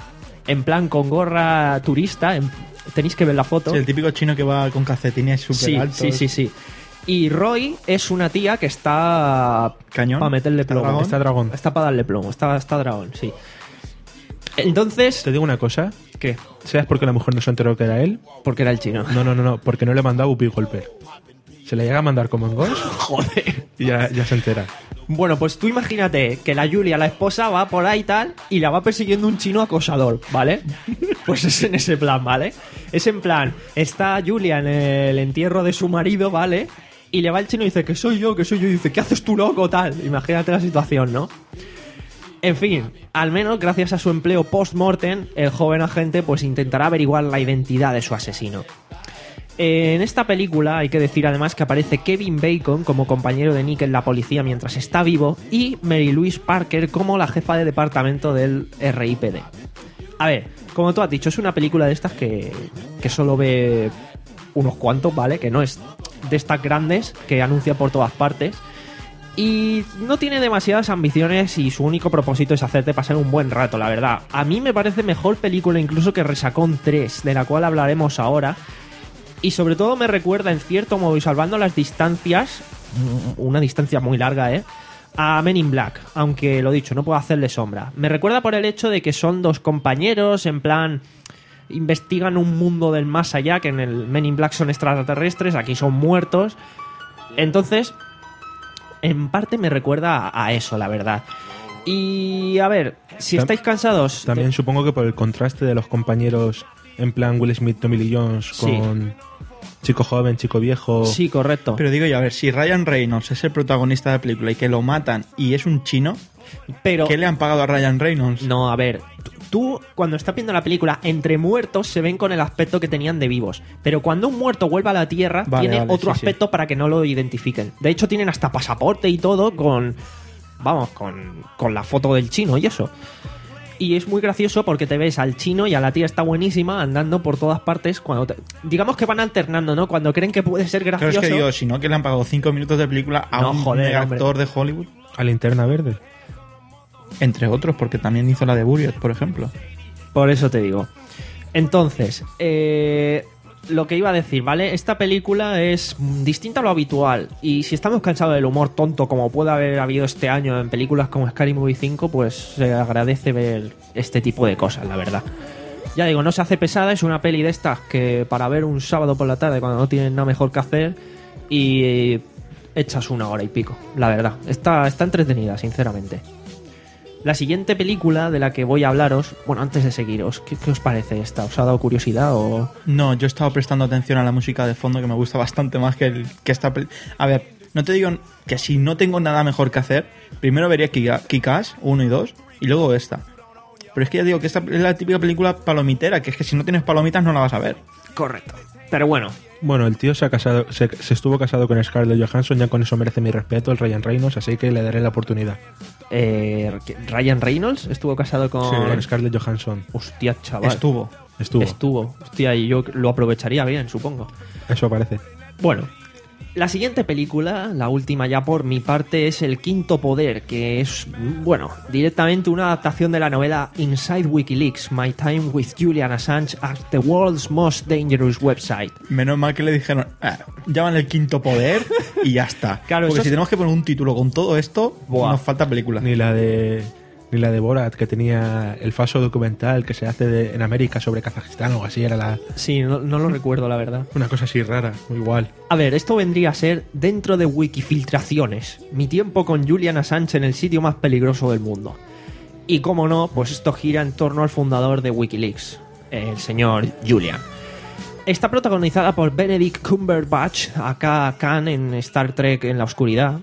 en plan con gorra turista. En, tenéis que ver la foto. Sí, el típico chino que va con calcetines súper Sí, altos. sí, sí, sí. Y Roy es una tía que está Cañón. para meterle ¿Está plomo. dragón? Está dragón. Está para darle plomo, está, está dragón, sí. Entonces, Te digo una cosa. ¿qué? ¿Sabes por qué la mujer no se enteró que era él? Porque era el chino. No, no, no, no. Porque no le mandaba Whoopi Goldberg. Se le llega a mandar como en Ghost Joder. y ya, ya se entera. Bueno, pues tú imagínate que la Julia, la esposa, va por ahí y tal y la va persiguiendo un chino acosador, ¿vale? Pues es en ese plan, ¿vale? Es en plan, está Julia en el entierro de su marido, ¿vale? Y le va el chino y dice que soy yo, que soy yo. Y dice, ¿qué haces tú, loco, tal? Imagínate la situación, ¿no? En fin, al menos gracias a su empleo post-mortem, el joven agente pues intentará averiguar la identidad de su asesino. En esta película hay que decir además que aparece Kevin Bacon como compañero de Nick en la policía mientras está vivo y Mary Louise Parker como la jefa de departamento del R I P D. A ver, como tú has dicho, es una película de estas que, que solo ve unos cuantos, ¿vale? Que no es de estas grandes que anuncia por todas partes. Y no tiene demasiadas ambiciones y su único propósito es hacerte pasar un buen rato, la verdad. A mí me parece mejor película incluso que Resacón tres, de la cual hablaremos ahora. Y sobre todo me recuerda, en cierto modo, y salvando las distancias, una distancia muy larga, ¿eh? A Men in Black, aunque lo dicho, no puedo hacerle sombra. Me recuerda por el hecho de que son dos compañeros, en plan, investigan un mundo del más allá, que en el Men in Black son extraterrestres, aquí son muertos. Entonces, en parte me recuerda a, a eso, la verdad. Y a ver, si Tam- estáis cansados... de- También supongo que por el contraste de los compañeros en plan Will Smith, Tommy Lee Jones con chico joven, chico viejo. Sí, correcto. Pero digo yo, a ver, si Ryan Reynolds es el protagonista de la película y que lo matan y es un chino, Pero ¿qué le han pagado a Ryan Reynolds? no, a ver, tú- tú cuando estás viendo la película, entre muertos se ven con el aspecto que tenían de vivos. Pero cuando un muerto vuelve a la Tierra, Vale, tiene vale, otro sí, sí. aspecto para que no lo identifiquen. De hecho, tienen hasta pasaporte y todo con... Vamos, con, con la foto del chino y eso. Y es muy gracioso porque te ves al chino y a la tía está buenísima andando por todas partes. Cuando te- digamos que van alternando, ¿no? Cuando creen que puede ser Claro, gracioso. es que digo, si no, que le han pagado cinco minutos de película a No, un joder, mega hombre. actor de Hollywood, A Linterna Verde. entre otros, porque también hizo la de Buried, por ejemplo. Por eso te digo. Entonces, eh, lo que iba a decir, ¿vale? Esta película es mm, distinta a lo habitual. Y si estamos cansados del humor tonto como puede haber habido este año en películas como Scary Movie cinco, pues se agradece ver este tipo de cosas, la verdad. Ya digo, no se hace pesada, es una peli de estas que para ver un sábado por la tarde cuando no tienen nada mejor que hacer y echas una hora y pico, la verdad. Está, está entretenida, sinceramente. La siguiente película de la que voy a hablaros, bueno, antes de seguiros, ¿qué, qué os parece esta? ¿Os ha dado curiosidad o...? No, yo he estado prestando atención a la música de fondo, que me gusta bastante más que, el, que esta peli. A ver, no te digo que si no tengo nada mejor que hacer, primero vería Kika- Kick-Ass uno y dos, y luego esta. Pero es que ya digo que esta es la típica película palomitera, que es que si no tienes palomitas no la vas a ver. Correcto. Pero bueno, Bueno, el tío se ha casado, se, se estuvo casado con Scarlett Johansson, ya con eso merece mi respeto, el Ryan Reynolds, así que le daré la oportunidad. eh, Ryan Reynolds estuvo casado con... Con Scarlett Johansson. Hostia, chaval. Estuvo. Estuvo. Estuvo. Hostia, y yo lo aprovecharía bien, supongo. Eso parece. Bueno, la siguiente película, la última ya por mi parte, es El Quinto Poder, que es, bueno, directamente una adaptación de la novela Inside WikiLeaks, My Time with Julian Assange at the World's Most Dangerous Website. Menos mal que le dijeron, ah, llaman el quinto poder y ya está. Claro, Porque eso si es- tenemos que poner un título con todo esto, Buah. nos falta película. Ni la de ni la de Borat, que tenía el falso documental que se hace de- en América sobre Kazajistán o algo así, era la, Sí, no, no lo recuerdo, la verdad. una cosa así rara, igual. A ver, esto vendría a ser dentro de Wikifiltraciones. Mi tiempo con Julian Assange en el sitio más peligroso del mundo. Y como no, pues esto gira en torno al fundador de WikiLeaks, el señor Julian. Está protagonizada por Benedict Cumberbatch, acá Khan en Star Trek en la oscuridad,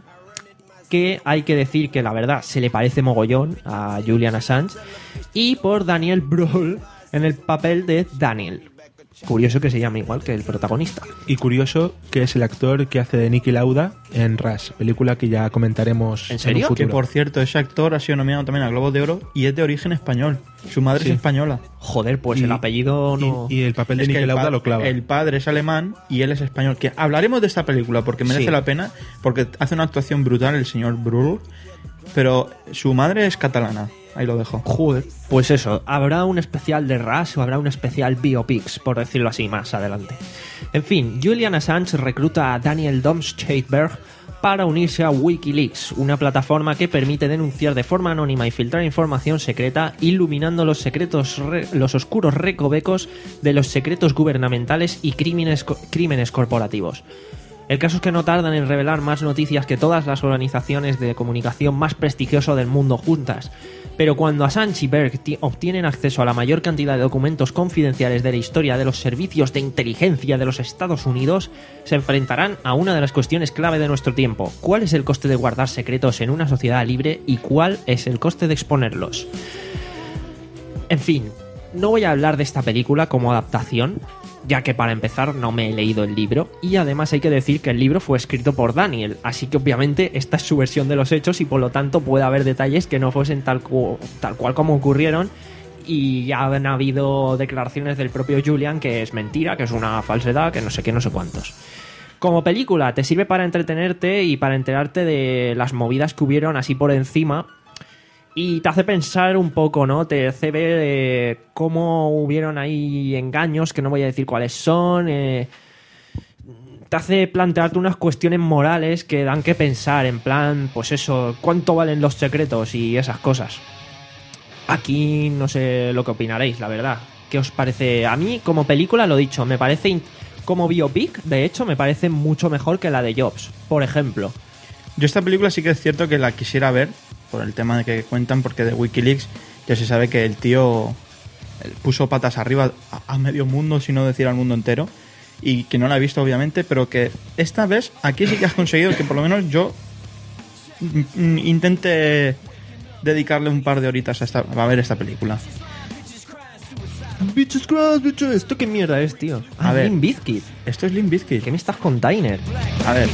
que hay que decir que la verdad se le parece mogollón a Julian Assange, y por Daniel Brühl en el papel de Daniel. Curioso que se llame igual que el protagonista. Y curioso que es el actor que hace de Niki Lauda en Rush, película que ya comentaremos ¿En serio? un Que futuro. por cierto, ese actor ha sido nominado también a Globos de Oro y es de origen español. Su madre Sí. es española. Joder, pues Y- el apellido no... y, y el papel de Es que Niki el, Lauda pa- lo clava. el padre es alemán y él es español. Que hablaremos de esta película porque merece Sí. la pena, porque hace una actuación brutal el señor Brühl, pero su madre es catalana. Ahí lo dejo. Joder. Pues eso, habrá un especial de Rush o habrá un especial Biopics, por decirlo así, más adelante. En fin, Julian Assange recluta a Daniel Domscheit-Berg para unirse a Wikileaks, una plataforma que permite denunciar de forma anónima y filtrar información secreta, iluminando los secretos, re, los oscuros recovecos de los secretos gubernamentales y crímenes, crímenes corporativos. El caso es que no tardan en revelar más noticias que todas las organizaciones de comunicación más prestigiosas del mundo juntas. Pero cuando Assange y Berg obtienen acceso a la mayor cantidad de documentos confidenciales de la historia de los servicios de inteligencia de los Estados Unidos, se enfrentarán a una de las cuestiones clave de nuestro tiempo. ¿Cuál es el coste de guardar secretos en una sociedad libre y cuál es el coste de exponerlos? En fin, no voy a hablar de esta película como adaptación, ya que para empezar no me he leído el libro, y además hay que decir que el libro fue escrito por Daniel, así que obviamente esta es su versión de los hechos y por lo tanto puede haber detalles que no fuesen tal, cu- tal cual como ocurrieron, y ya han habido declaraciones del propio Julian que es mentira, que es una falsedad, que no sé qué, no sé cuántos. Como película te sirve para entretenerte y para enterarte de las movidas que hubieron así por encima. Y te hace pensar un poco, ¿no? Te hace ver eh, cómo hubieron ahí engaños, que no voy a decir cuáles son. Eh, te hace plantearte unas cuestiones morales que dan que pensar, en plan, pues eso, ¿cuánto valen los secretos y esas cosas? Aquí no sé lo que opinaréis, la verdad. ¿Qué os parece? A mí, como película, lo dicho, me parece, in- como biopic, de hecho, me parece mucho mejor que la de Jobs, por ejemplo. Yo esta película sí que es cierto que la quisiera ver, por el tema de que cuentan, porque de Wikileaks ya se sabe que el tío puso patas arriba a, a medio mundo, si no decir al mundo entero, y que no la he visto obviamente, pero que esta vez aquí sí que has conseguido que por lo menos yo mm, intente dedicarle un par de horitas a, esta, a ver esta película. Bitches cross, bitches. ¿Esto qué mierda es, tío? A Ah, ver. Limp Bizkit. Esto es Limp Bizkit. ¿Qué me estás con Tyner? A ver,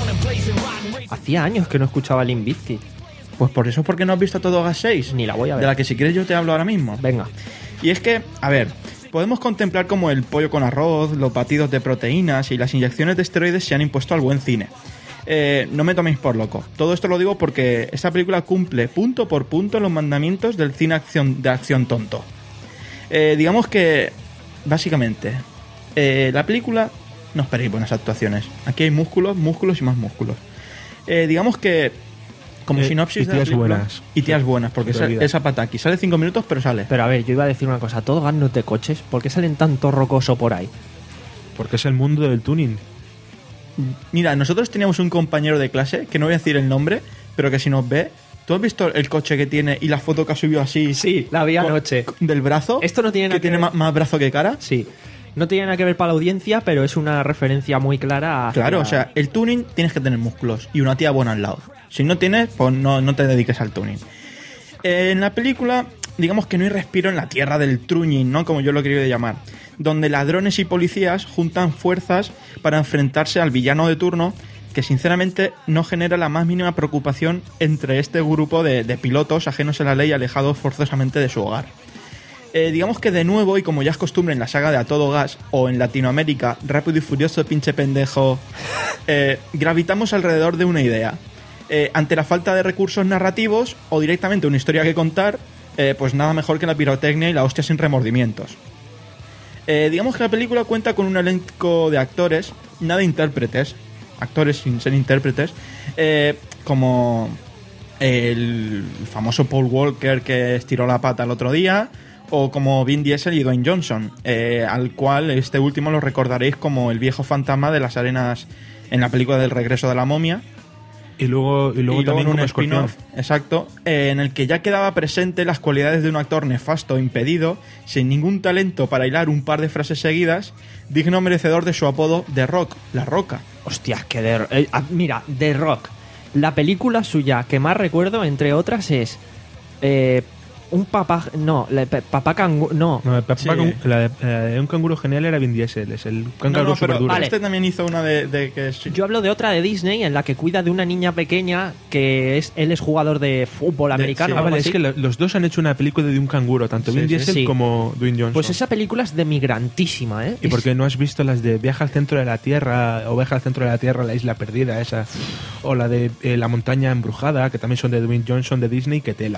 Hacía años que no escuchaba Limp Bizkit. pues por eso es porque no has visto Todo Gas seis, Ni la voy a ver. de la que si quieres yo te hablo ahora mismo. Venga. Y es que, a ver, podemos contemplar cómo el pollo con arroz, los batidos de proteínas y las inyecciones de esteroides se han impuesto al buen cine. Eh, no me toméis por loco. Todo esto lo digo porque esta película cumple punto por punto los mandamientos del cine acción, de acción tonto. Eh, digamos que, básicamente, eh, la película no esperéis buenas actuaciones. Aquí hay músculos, músculos y más músculos. Eh, digamos que, como Eh, sinopsis y de la tías película, buenas. y tías buenas, porque En esa, realidad. esa Pataki sale cinco minutos, pero sale. Pero a ver, yo iba a decir una cosa. Todo gas no te coches. ¿Por qué salen tanto rocoso por ahí? Porque es el mundo del tuning. Mira, nosotros teníamos un compañero de clase, que no voy a decir el nombre, pero que si nos ve, ¿tú has visto el coche que tiene y la foto que ha subido así? Sí, la vi con- anoche. Del brazo. Esto no tiene nada que que tiene ver- más, más brazo que cara. Sí. No tiene nada que ver para la audiencia, pero es una referencia muy clara a... Claro, o sea, el tuning tienes que tener músculos y una tía buena al lado. Si no tienes, pues no, no te dediques al tuning. Eh, en la película, digamos que no hay respiro en la tierra del truñing, ¿no? Como yo lo he querido llamar. Donde ladrones y policías juntan fuerzas para enfrentarse al villano de turno, que sinceramente no genera la más mínima preocupación entre este grupo de, de pilotos ajenos a la ley, alejados forzosamente de su hogar. Eh, digamos que de nuevo, y como ya es costumbre en la saga de A Todo Gas, o en Latinoamérica, Rápido y Furioso, pinche pendejo, eh, gravitamos alrededor de una idea. Eh, ante la falta de recursos narrativos, o directamente una historia que contar, eh, pues nada mejor que la pirotecnia y la hostia sin remordimientos. Eh, digamos que la película cuenta con un elenco de actores, nada intérpretes, actores sin ser intérpretes, eh, como el famoso Paul Walker que estiró la pata el otro día, o como Vin Diesel y Dwayne Johnson, eh, al cual este último lo recordaréis como el viejo fantasma de las arenas en la película del Regreso de la Momia. Y luego, y luego Y luego también en un como escorpión. spin-off, exacto, eh, en el que ya quedaba presente las cualidades de un actor nefasto, impedido, sin ningún talento para hilar un par de frases seguidas, digno merecedor de su apodo The Rock, La Roca. Hostias, que de... eh, ah, mira, The Rock. La película suya que más recuerdo, entre otras, es... Eh, un papá... No, le- pe- papá canguro... No. No, el papá Sí. con- la, de, la de un canguro genial era Vin Diesel, es el No, canguro no, pero super duro. vale. este también hizo una de, de que es- Yo hablo de otra de Disney en la que cuida de una niña pequeña que es él es jugador de fútbol americano. sí. o Ah, algo vale, así. es que lo- los dos han hecho una película de un canguro, tanto Sí, Vin sí, Diesel sí. como Dwayne Johnson. Pues esa película es de migrantísima, ¿eh? ¿Y por qué no has visto las de Viaja al centro de la Tierra, o Viaja al centro de la Tierra, la isla perdida esa? O la de eh, La montaña embrujada, que también son de Dwayne Johnson de Disney, que tela.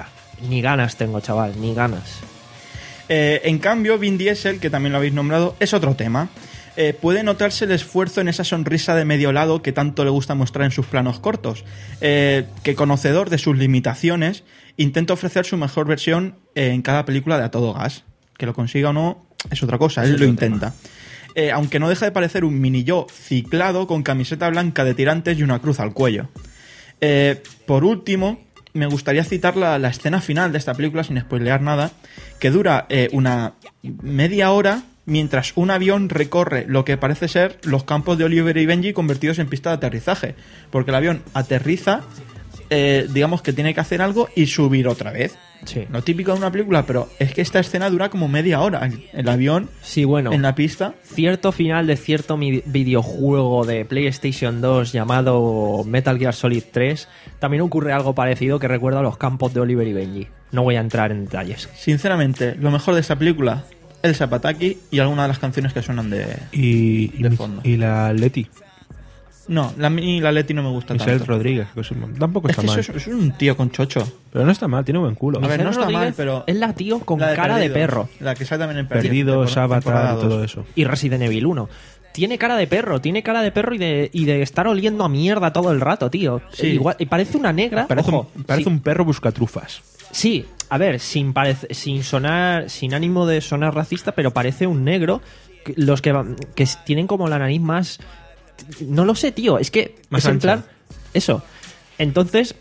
ni ganas tengo, chaval, ni ganas. Eh, en cambio, Vin Diesel, que también lo habéis nombrado, es otro tema. Eh, puede notarse el esfuerzo en esa sonrisa de medio lado que tanto le gusta mostrar en sus planos cortos, eh, que conocedor de sus limitaciones, intenta ofrecer su mejor versión eh, en cada película de A Todo Gas. Que lo consiga o no es otra cosa, él lo intenta. Eh, aunque no deja de parecer un mini yo ciclado con camiseta blanca de tirantes y una cruz al cuello. Eh, por último, me gustaría citar la, la escena final de esta película, sin spoilear nada, que dura eh, una media hora mientras un avión recorre lo que parece ser los campos de Oliver y Benji convertidos en pista de aterrizaje. Porque el avión aterriza, eh, digamos que tiene que hacer algo y subir otra vez. Sí. Lo típico de una película, pero es que esta escena dura como media hora. El avión Sí, bueno. en la pista. Cierto final de cierto mi- videojuego de PlayStation dos llamado Metal Gear Solid tres, también ocurre algo parecido que recuerda a los campos de Oliver y Benji. No voy a entrar en detalles. Sinceramente, lo mejor de esta película, el Zapataki y algunas de las canciones que suenan de... Y, y, De fondo. y la Leti, No, la, a mí la Leti no me gusta Michelle tanto. Rodríguez, que es- tampoco Es está que mal. eso es, eso es un tío con chocho. Pero no está mal, tiene buen culo. A ver, Michelle no está mal, Rodríguez pero... es la tío con la cara de Perdidos, perro. La que sale también en Perdidos. Perdidos, temporada- Avatar temporada y todo dos. eso. Y Resident Evil uno. Tiene cara de perro, tiene cara de perro y de, y de estar oliendo a mierda todo el rato, tío. Sí. Igual, y parece una negra. Parece, ojo, un, parece sí. un perro buscatrufas. Sí, a ver, sin parece- sin sonar, sin ánimo de sonar racista, pero parece un negro. que- Los que, van- que tienen como la nariz más, no lo sé, tío. Es que Más es en ancha. plan eso. Entonces,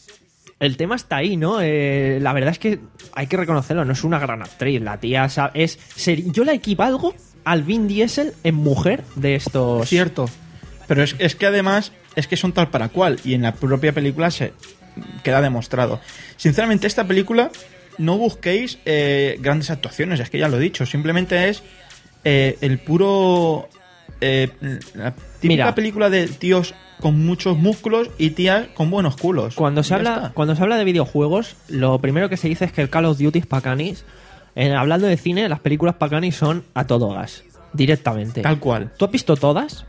el tema está ahí, ¿no? Eh, la verdad es que hay que reconocerlo. No es una gran actriz. La tía sa- es, ser- yo la equivalgo al Vin Diesel en mujer de estos. Cierto. Pero es, es que además es que son tal para cual. Y en la propia película se queda demostrado. Sinceramente, esta película no busquéis eh, grandes actuaciones. Es que ya lo he dicho. Simplemente es eh, el puro... eh, la típica Mira. película de tíos con muchos músculos y tías con buenos culos. Cuando se, Ya habla, está. cuando se habla de videojuegos, lo primero que se dice es que el Call of Duty es pa' canis. Eh, hablando de cine, las películas pa' canis son a todo gas, directamente. Tal cual. ¿Tú has visto todas?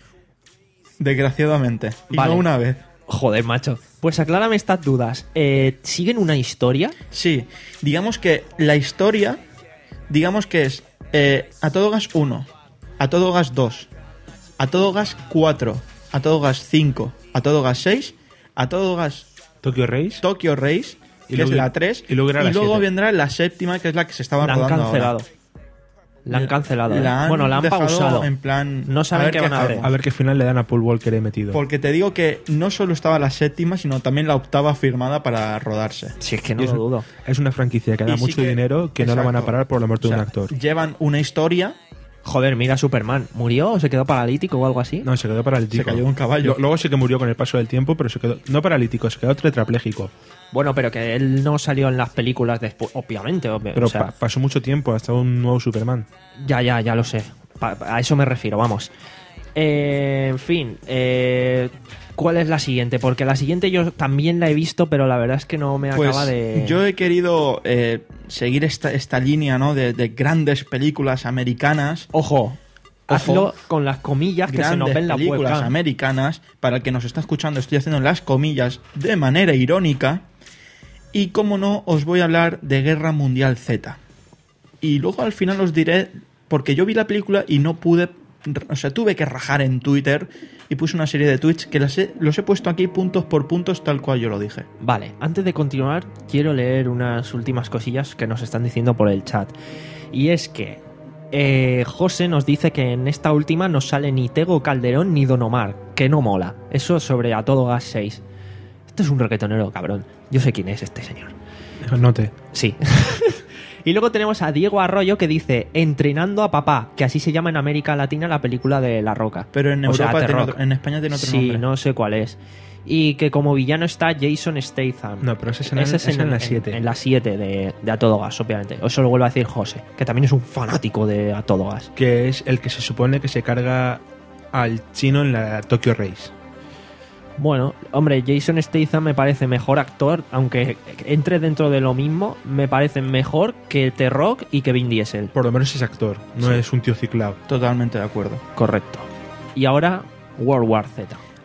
Desgraciadamente. Y Vale. no una vez. Joder, macho. Pues aclárame estas dudas. Eh, ¿Siguen una historia? Sí, digamos que la historia, digamos que es eh, A Todo Gas uno, A Todo Gas dos, A Todo Gas cuatro, A Todo Gas cinco, A Todo Gas seis, A Todo Gas Tokyo Race. Tokyo Race, Y que luego- es la tres, y luego era la siete. vendrá la séptima, que es la que se estaba La han rodando cancelado. ahora. La han cancelado. ¿eh? La han bueno, la han dejado pausado. en plan, No saben a ver qué qué van a hacer. hacemos. A ver qué final le dan a Paul Walker he metido. Porque te digo que no solo estaba la séptima, sino también la octava firmada para rodarse. Si es que no Y lo es, dudo. es una franquicia que da Y sí mucho que- dinero que no la van a Exacto. parar por la muerte O sea, de un actor. llevan una historia. Joder, mira Superman. ¿Murió o se quedó paralítico o algo así? No, se quedó paralítico. Se cayó de un caballo. Lo- Luego sí que murió con el paso del tiempo, pero se quedó, no paralítico, se quedó tetrapléjico. Bueno, pero que él no salió en las películas después, obviamente. obvio, Pero o sea, pa- pasó mucho tiempo hasta un nuevo Superman. Ya, ya, ya lo sé. Pa- a eso me refiero, vamos. Eh, en fin, eh, ¿cuál es la siguiente? Porque la siguiente yo también la he visto, pero la verdad es que no me Pues acaba de... yo he querido eh, seguir esta, esta línea, ¿no? de, de grandes películas americanas. Ojo, hazlo con las comillas que se nos Grandes ven la películas webcam. americanas. Para el que nos está escuchando, estoy haciendo las comillas de manera irónica. Y como no, os voy a hablar de Guerra Mundial Z. Y luego al final os diré, porque yo vi la película y no pude, o sea, tuve que rajar en Twitter y puse una serie de tweets que las he- los he puesto aquí puntos por puntos tal cual yo lo dije. Vale, antes de continuar, quiero leer unas últimas cosillas que nos están diciendo por el chat. Y es que eh, José nos dice que en esta última no sale ni Tego Calderón ni Don Omar, que no mola. Eso sobre A Todo Gas seis. Este es un reggaetonero, cabrón. Yo sé quién es este señor. Note. Sí. Y luego tenemos a Diego Arroyo que dice Entrenando a papá, que así se llama en América Latina la película de La Roca. Pero en O sea, Europa, The tiene Rock. otro- en España tiene otro Sí, nombre. no sé cuál es. Y que como villano está Jason Statham. No, pero ese es en, Ese ese es en la siete. En, la siete de, de A Todo Gas, obviamente. Eso lo vuelve a decir José, que también es un fanático de A Todo Gas. Que es el que se supone que se carga al chino en la Tokyo Race. Bueno, hombre, Jason Statham me parece mejor actor, aunque entre dentro de lo mismo, me parece mejor que The Rock y que Vin Diesel. Por lo menos es actor, no Sí. es un tío ciclado. Totalmente de acuerdo. Correcto. Y ahora, World War Z.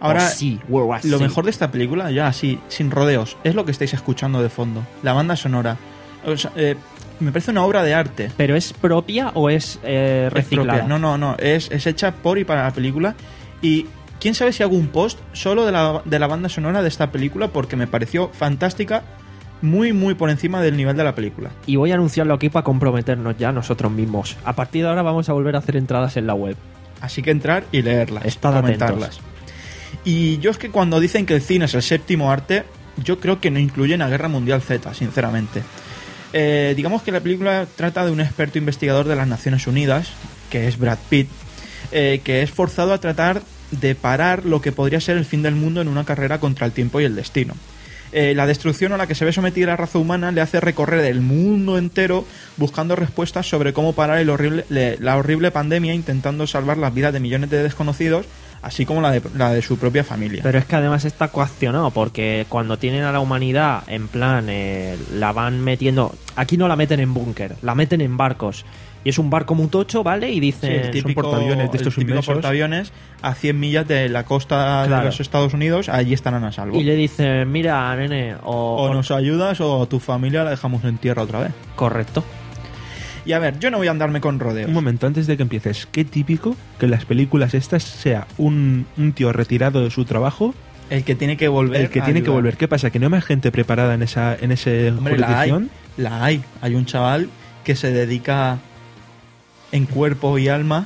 Ahora, Oh, sí, World War lo Z. mejor de esta película, ya así, sin rodeos, es lo que estáis escuchando de fondo. La banda sonora. O sea, eh, me parece una obra de arte. ¿Pero es propia o es eh, Es reciclada? propia. No, no, no. Es, es hecha por y para la película. Y quién sabe si hago un post solo de la, de la banda sonora de esta película, porque me pareció fantástica, muy, muy por encima del nivel de la película. Y voy a anunciarlo aquí para comprometernos ya nosotros mismos. A partir de ahora vamos a volver a hacer entradas en la web. Así que entrar y leerlas, Estad comentarlas. Y yo es que cuando dicen que el cine es el séptimo arte, yo creo que no incluyen a Guerra Mundial Z, sinceramente. Eh, digamos que la película trata de un experto investigador de las Naciones Unidas, que es Brad Pitt, eh, que es forzado a tratar de parar lo que podría ser el fin del mundo en una carrera contra el tiempo y el destino. Eh, la destrucción a la que se ve sometida la raza humana le hace recorrer el mundo entero buscando respuestas sobre cómo parar el horrible, le- la horrible pandemia, intentando salvar las vidas de millones de desconocidos, así como la de, la de su propia familia. Pero es que además está coaccionado, porque cuando tienen a la humanidad, en plan, eh, la van metiendo... Aquí no la meten en búnker, la meten en barcos. Y es un barco muy tocho, ¿vale? Y Sí, dicen... el típico, portaaviones de estos el típico inmensos. portaaviones a cien millas de la costa Claro. de los Estados Unidos, allí estarán a salvo. y le dicen, mira, nene, o... O o- nos ayudas o a tu familia la dejamos en tierra otra vez. Correcto. Y a ver, yo no voy a andarme con rodeos. Un momento, antes de que empieces, qué típico que en las películas estas sea un, un tío retirado de su trabajo El que tiene que volver. el que a tiene que ayudar. volver. ¿Qué pasa? ¿Que no hay más gente preparada en esa en ese Hombre, la hay, jurisdicción? la hay. Hay un chaval que se dedica en cuerpo y alma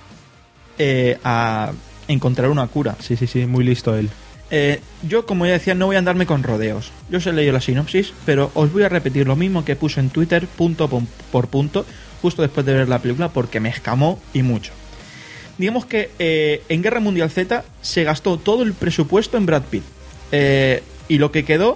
eh, a encontrar una cura. Sí, sí, sí, muy listo él. Eh, yo, como ya decía, no voy a andarme con rodeos. Yo os he leído la sinopsis, pero os voy a repetir lo mismo que puse en Twitter, punto pon- por punto, justo después de ver la película, porque me escamó y mucho. Digamos que eh, en Guerra Mundial Z se gastó todo el presupuesto en Brad Pitt. Eh, y lo que quedó,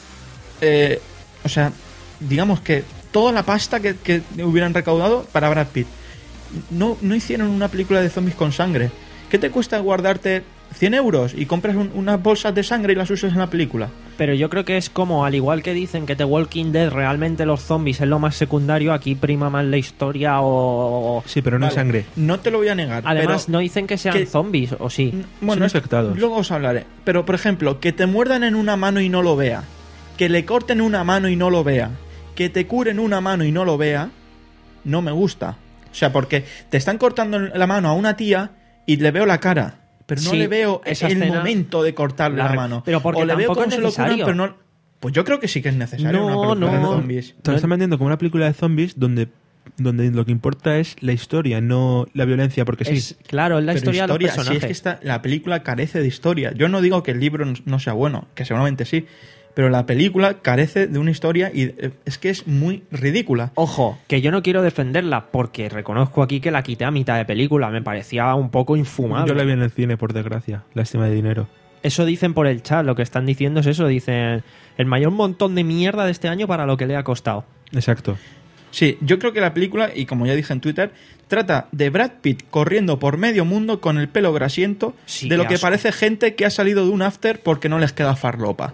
eh, o sea, digamos que toda la pasta que, que hubieran recaudado para Brad Pitt. No, no hicieron una película de zombies con sangre. ¿Qué te cuesta guardarte cien euros y compras un- unas bolsas de sangre y las usas en la película? Pero yo creo que es como, al igual que dicen que The Walking Dead realmente los zombies es lo más secundario, aquí prima más la historia o... Sí, pero no hay Vale, sangre. No te lo voy a negar. Además, pero- no dicen que sean que- zombies, ¿o sí? N- Bueno, Son es- infectados. luego os hablaré. Pero, por ejemplo, que te muerdan en una mano y no lo vea. Que le corten una mano y no lo vea. Que te curen una mano y no lo vea. No me gusta. O sea, porque te están cortando la mano a una tía y le veo la cara. Pero no Sí, le veo esa el escena- momento de cortarle la la, re- mano. pero porque o le veo tampoco cómo es se lo curan, necesario. pero no... Pues yo creo que sí que es necesario No, una película no. de zombies. Te lo están vendiendo como una película de zombies donde, donde lo que importa es la historia, no la violencia, porque sí. Es, claro, es la Pero historia, de los si personajes. es que esta, la película carece de historia. Yo no digo que el libro no- no sea bueno, que seguramente sí, pero la película carece de una historia y eh, es que es muy ridícula. Ojo, que yo no quiero defenderla porque reconozco aquí que la quité a mitad de película. Me parecía un poco infumable. Yo la vi en el cine, por desgracia. Lástima de dinero. Eso dicen por el chat, lo que están diciendo es eso. Dicen, el mayor montón de mierda de este año para lo que le ha costado. Exacto. Sí, yo creo que la película, y como ya dije en Twitter, trata de Brad Pitt corriendo por medio mundo con el pelo grasiento, Sí, de lo qué que asco. parece gente que ha salido de un after porque no les queda farlopa.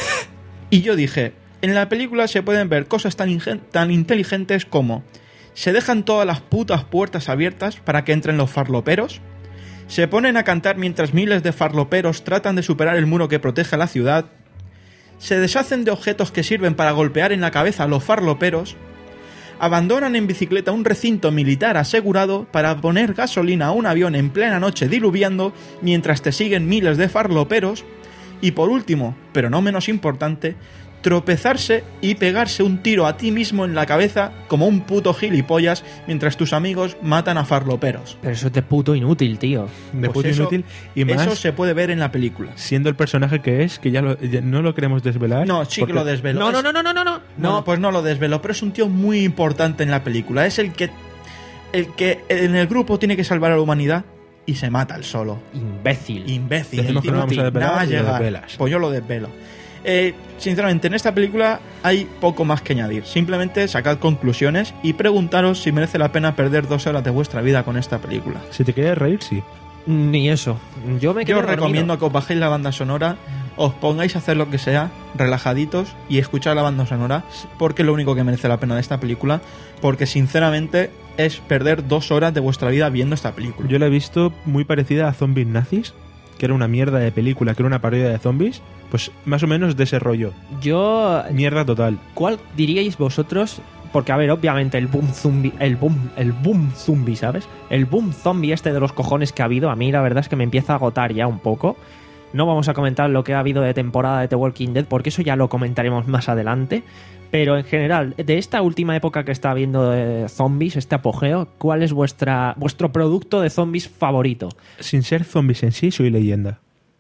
Y yo dije, en la película se pueden ver cosas tan, ingen- tan inteligentes como se dejan todas las putas puertas abiertas para que entren los farloperos, se ponen a cantar mientras miles de farloperos tratan de superar el muro que protege a la ciudad, se deshacen de objetos que sirven para golpear en la cabeza a los farloperos, abandonan en bicicleta un recinto militar asegurado para poner gasolina a un avión en plena noche diluviando mientras te siguen miles de farloperos, y por último, pero no menos importante, tropezarse y pegarse un tiro a ti mismo en la cabeza como un puto gilipollas mientras tus amigos matan a farloperos. Pero eso es de puto inútil, tío. De Pues puto eso- inútil. Y más Eso se puede ver en la película. siendo el personaje que es, que ya, lo- ya no lo queremos desvelar. No, sí que porque- lo desvelo. No, no, Es- no, no, no, no, no. No, pues no lo desvelo, pero es un tío muy importante en la película. Es el que el que en el grupo tiene que salvar a la humanidad y se mata él solo. Imbécil. Imbécil. Decimos que no vamos a inútil, desvelar nada más y lo llegar. desvelas. Pues yo lo desvelo. Eh, sinceramente, en esta película hay poco más que añadir. Simplemente sacad conclusiones y preguntaros si merece la pena perder dos horas de vuestra vida con esta película. Si te quieres reír, sí. Ni eso. Yo me quedo Yo os dormido. recomiendo que os bajéis la banda sonora, os pongáis a hacer lo que sea, relajaditos, y escuchar la banda sonora, porque es lo único que merece la pena de esta película, porque sinceramente es perder dos horas de vuestra vida viendo esta película. Yo la he visto muy parecida a Zombies Nazis, que era una mierda de película, que era una parodia de zombies, pues más o menos de ese rollo. Yo... Mierda total. ¿Cuál diríais vosotros? Porque, a ver, obviamente el boom zombie, el boom, el boom zombie, ¿sabes? El boom zombie este de los cojones que ha habido, a mí la verdad es que me empieza a agotar ya un poco. No vamos a comentar lo que ha habido de temporada de The Walking Dead, porque eso ya lo comentaremos más adelante. Pero en general, de esta última época que está habiendo de zombies, este apogeo, ¿cuál es vuestra vuestro producto de zombies favorito? Sin ser zombies en sí, Soy Leyenda.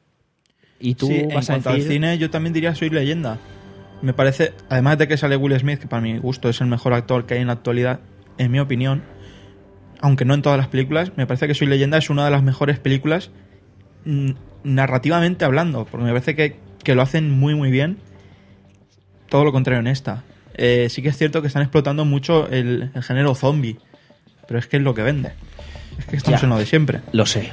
Y tú Sí, vas en a cuanto decir... al cine, yo también diría Soy Leyenda. Me parece, además de que sale Will Smith, que para mi gusto es el mejor actor que hay en la actualidad, en mi opinión, aunque no en todas las películas, me parece que Soy Leyenda es una de las mejores películas mm, narrativamente hablando, porque me parece que, que lo hacen muy muy bien. Todo lo contrario en esta. Eh, sí que es cierto que están explotando mucho el, el género zombie, pero es que es lo que vende. Es que estamos Ya. en lo de siempre. Lo sé.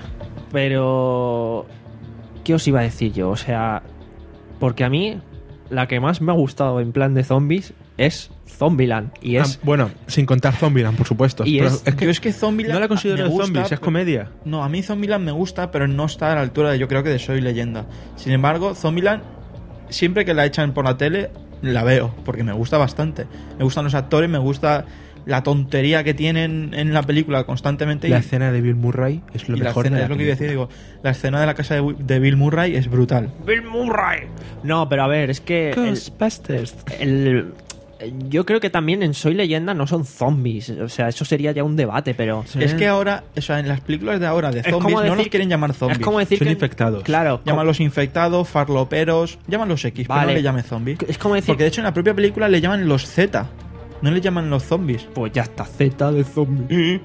Pero... ¿Qué os iba a decir yo? O sea... Porque a mí, la que más me ha gustado en plan de zombies es Zombieland. Y es... Ah, bueno, sin contar Zombieland, por supuesto. Y Pero es- es que Yo es que Zombieland no la considero me de gusta, zombies, es pero- comedia. No, a mí Zombieland me gusta, pero no está a la altura de, yo creo que de Soy Leyenda. Sin embargo, Zombieland, siempre que la echan por la tele, la veo, porque me gusta bastante. Me gustan los actores, me gusta la tontería que tienen en la película constantemente. La y, escena de Bill Murray es lo y la mejor escena, de la es lo que iba a decir, película. digo, la escena de la casa de, de Bill Murray es brutal. Bill Murray. No, pero a ver, es que... el- Ghostbusters. el- yo creo que también en Soy Leyenda no son zombies. O sea, eso sería ya un debate, pero... Es que ahora, o sea, en las películas de ahora de Es zombies como no los decir- quieren llamar zombies. Es como decir Son que... infectados. Claro. Llámalos infectados, farloperos, llámalos X, pero Vale. no le llames zombies. Es como decir... Porque de hecho en la propia película le llaman los Z, no le llaman los zombies. Pues ya está, Z de zombie.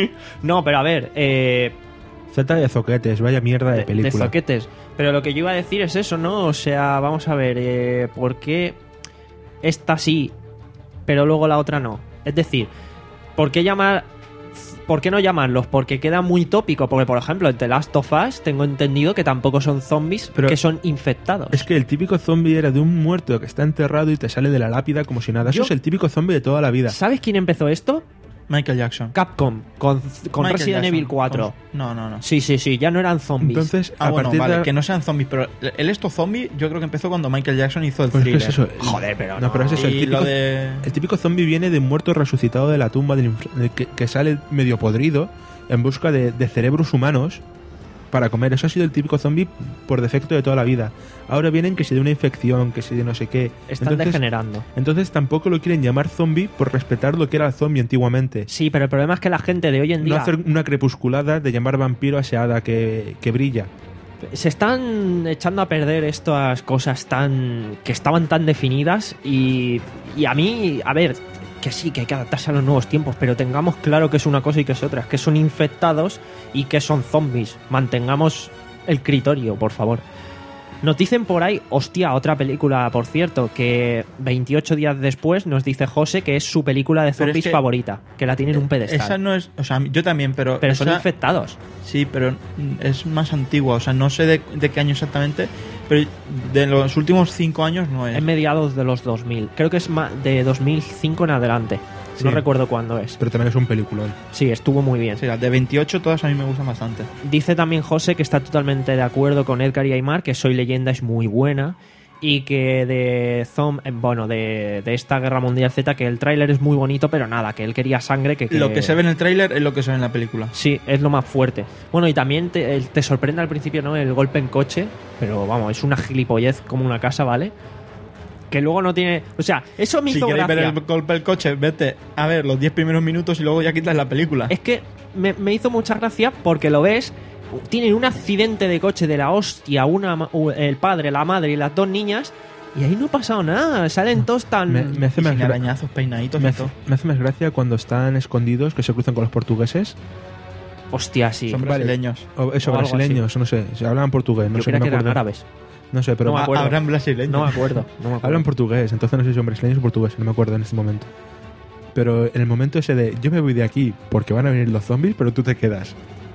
No, pero a ver, eh, Z de zoquetes, vaya mierda de de, película. de zoquetes. Pero lo que yo iba a decir es eso, ¿no? O sea, vamos a ver, eh, ¿por qué esta sí, pero luego la otra no? Es decir, ¿por qué llamar... ¿Por qué no llamarlos? Porque queda muy tópico. Porque, por ejemplo, en The Last of Us tengo entendido que tampoco son zombies, Pero que son infectados. Es que el típico zombie era de un muerto que está enterrado y te sale de la lápida como si nada. Eso Yo- es el típico zombie de toda la vida. ¿Sabes quién empezó esto? Michael Jackson. Capcom, con, con Michael Resident Jackson. Evil cuatro. No, no, no. Sí, sí, sí, ya no eran zombies. Entonces, Ah, a bueno, partir vale, de... que no sean zombies, pero el esto zombie yo creo que empezó cuando Michael Jackson hizo el Pues es que thriller. es eso. Joder, pero No, no. pero es eso. El Y típico, lo de... el típico zombie viene de un muerto resucitado de la tumba del infra- de que, que sale medio podrido en busca de, de cerebros humanos para comer. Eso ha sido el típico zombie por defecto de toda la vida. Ahora vienen que si de una infección, que si de no sé qué. Están Entonces, degenerando. entonces tampoco lo quieren llamar zombie por respetar lo que era el zombie antiguamente. Sí, pero el problema es que la gente de hoy en No día hacer una crepusculada de llamar vampiro a ese hada que, que brilla. se están echando a perder estas cosas tan que estaban tan definidas y, y a mí, a ver, que sí, que hay que adaptarse a los nuevos tiempos, pero tengamos claro que es una cosa y que es otra, que son infectados y que son zombies. Mantengamos el criterio, por favor. Nos dicen por ahí, hostia, otra película, por cierto, que veintiocho días después nos dice José que es su película de Pero es zombies que- favorita, que la tiene en un pedestal. Esa no es... O sea, yo también, pero... Pero son esa- infectados. Sí, pero mm, es más antigua. O sea, no sé de, de qué año exactamente, pero de los últimos cinco años no es. En mediados de los dos mil. Creo que es ma- de dos mil cinco en adelante. No Sí. recuerdo cuándo es. Pero también es un peliculón. Sí, estuvo muy bien. O sea, de veintiocho todas a mí me gustan bastante. Dice también José que está totalmente de acuerdo con Edgar y Aymar, que Soy Leyenda es muy buena y que de Zom, eh, bueno, de, de esta Guerra Mundial Z, que el tráiler es muy bonito, pero nada, que él quería sangre, que, que- Lo que se ve en el tráiler es lo que se ve en la película. Sí, es lo más fuerte. Bueno, y también te, el- te sorprende al principio, ¿no? El golpe en coche, pero vamos, es una gilipollez como una casa, ¿vale? Que luego no tiene... O sea, eso me Si hizo queréis ver gracia. el golpe del coche, vete a ver los diez primeros minutos y luego ya quitas la película. Es que me, me hizo mucha gracia porque lo ves, tienen un accidente de coche de la hostia, una, ma- u- el padre, la madre y las dos niñas, y ahí no ha pasado nada, salen todos tan... Me, me hace Y más sin gra- arañazos, peinaditos me y hace, todo. me hace más gracia cuando están escondidos, que se cruzan con los portugueses. Hostia, sí. Son Vale. brasileños. O eso, O algo brasileños, o no sé. Se hablan portugués, no Yo sé, creía no que me eran acuerdo. árabes. No sé, pero No me Ah, acuerdo. habrán brasileños. No me acuerdo. No me acuerdo. hablan portugués, entonces no sé si son brasileños o portugueses, no me acuerdo en este momento. Pero en el momento ese de yo me voy de aquí porque van a venir los zombies, pero tú te quedas.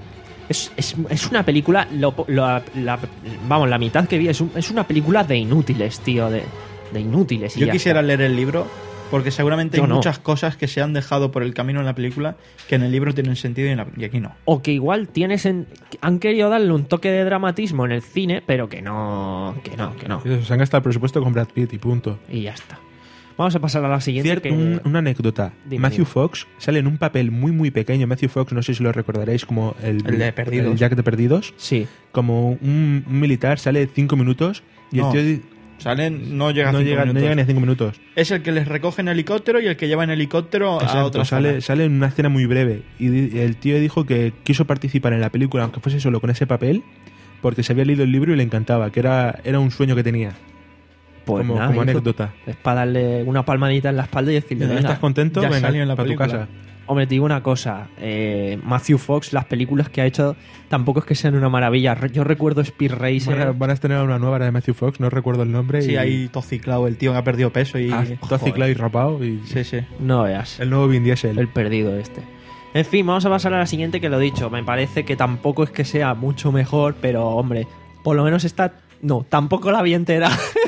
Es, es, es una película, lo- lo- la, vamos, la mitad que vi es, un- es una película de inútiles, tío, de, de inútiles. y Yo ya quisiera está. leer el libro Porque seguramente Yo hay no. muchas cosas que se han dejado por el camino en la película que en el libro tienen sentido y, en la- y aquí no. O que igual tienes en, han querido darle un toque de dramatismo en el cine, pero que no, que no, que no. Se han gastado el presupuesto con Brad Pitt y punto. Y ya está. Vamos a pasar a la siguiente. Cierto, que... un- una anécdota. Dime, Matthew dime. Fox sale en un papel muy muy pequeño. Matthew Fox, no sé si lo recordaréis como el, El de Perdidos. el Jack de Perdidos. Sí. Como un, un militar, sale cinco minutos y No, el tío di- Salen, no llega a no, cinco llega, no minutos. llega ni a cinco minutos. Es el que les recoge en helicóptero y el que lleva en helicóptero a Exacto, otra sale, sala. sale en una escena muy breve. Y di- el tío dijo que quiso participar en la película, aunque fuese solo con ese papel, porque se había leído el libro y le encantaba, que era, era un sueño que tenía. Pues como nada, como hijo, anécdota. es para darle una palmadita en la espalda y decirle, ¿No venga. estás contento? ya Venga, salió en la pa' tu película. casa. Hombre, te digo una cosa, eh, Matthew Fox, las películas que ha hecho tampoco es que sean una maravilla. Re- Yo recuerdo Speed Racer. Van a, van a estrenar una nueva era de Matthew Fox, no recuerdo el nombre. Sí, y, ahí tociclado el tío que ha perdido peso y... ah, todo ciclado y rapado. Y, Sí, sí. No veas. El nuevo Vin Diesel. El perdido este. En fin, vamos a pasar a la siguiente, que lo he dicho. Me parece que tampoco es que sea mucho mejor, pero hombre, por lo menos está... No, tampoco la vi entera.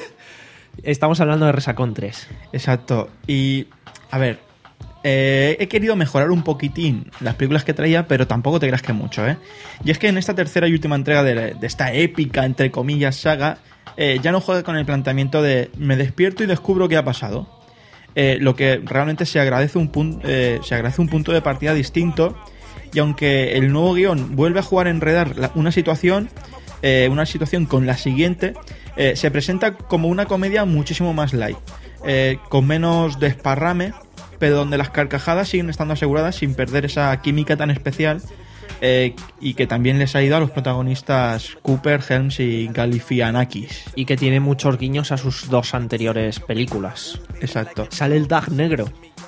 Estamos hablando de Resacón tres. Exacto. Y, a ver, eh, he querido mejorar un poquitín las películas que traía, pero tampoco te creas que mucho, ¿eh? Y es que en esta tercera y última entrega de, de esta épica, entre comillas, saga, eh, ya no juega con el planteamiento de me despierto y descubro qué ha pasado. Eh, lo que realmente se agradece un, pun- eh, se agradece un punto de partida distinto, y aunque el nuevo guión vuelve a jugar a enredar la- una situación, eh, una situación con la siguiente, eh, se presenta como una comedia muchísimo más light, eh, con menos desparrame, pero donde las carcajadas siguen estando aseguradas sin perder esa química tan especial, eh, y que también les ha ido a los protagonistas Cooper, Helms y Galifianakis. Y que tiene muchos guiños a sus dos anteriores películas. Exacto. Sale el Dag negro.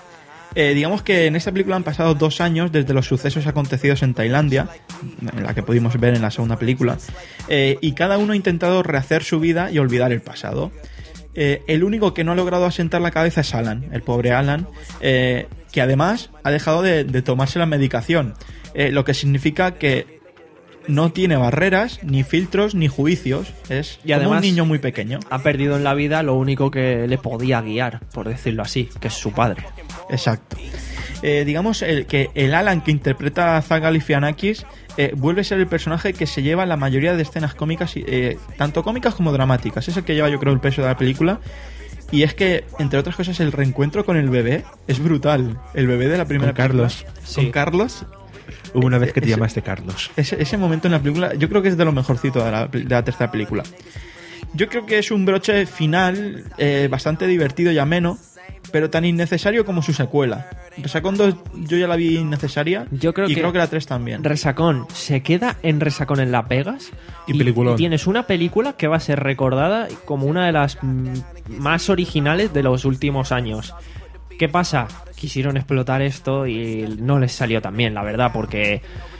Eh, digamos que en esta película han pasado dos años desde los sucesos acontecidos en Tailandia, en la que pudimos ver en la segunda película, eh, y cada uno ha intentado rehacer su vida y olvidar el pasado. Eh, el único que no ha logrado asentar la cabeza es Alan, el pobre Alan, eh, que además ha dejado de, de tomarse la medicación, eh, lo que significa que no tiene barreras, ni filtros, ni juicios. Es Y como además- un niño muy pequeño. Ha perdido en la vida lo único que le podía guiar, por decirlo así, que es su padre. Exacto. Eh, digamos el, que el Alan que interpreta a Zach Galifianakis eh, vuelve a ser el personaje que se lleva la mayoría de escenas cómicas, eh, tanto cómicas como dramáticas. Es el que lleva, yo creo, el peso de la película. Y es que, entre otras cosas, el reencuentro con el bebé es brutal. El bebé de la primera Con Carlos. película. Sí. Con Carlos. Hubo una vez que te Ese- llamaste Carlos. Ese, ese momento en la película, yo creo que es de lo mejorcito de la, de la tercera película. Yo creo que es un broche final eh, bastante divertido y ameno, pero tan innecesario como su secuela. Resacón dos yo ya la vi innecesaria, Yo creo y que- creo que la tres también. Resacón se queda en Resacón en Las Vegas. Y peliculón. y tienes una película que va a ser recordada como una de las mm, más originales de los últimos años. ¿Qué pasa? Quisieron explotar esto y no les salió tan bien, la verdad, porque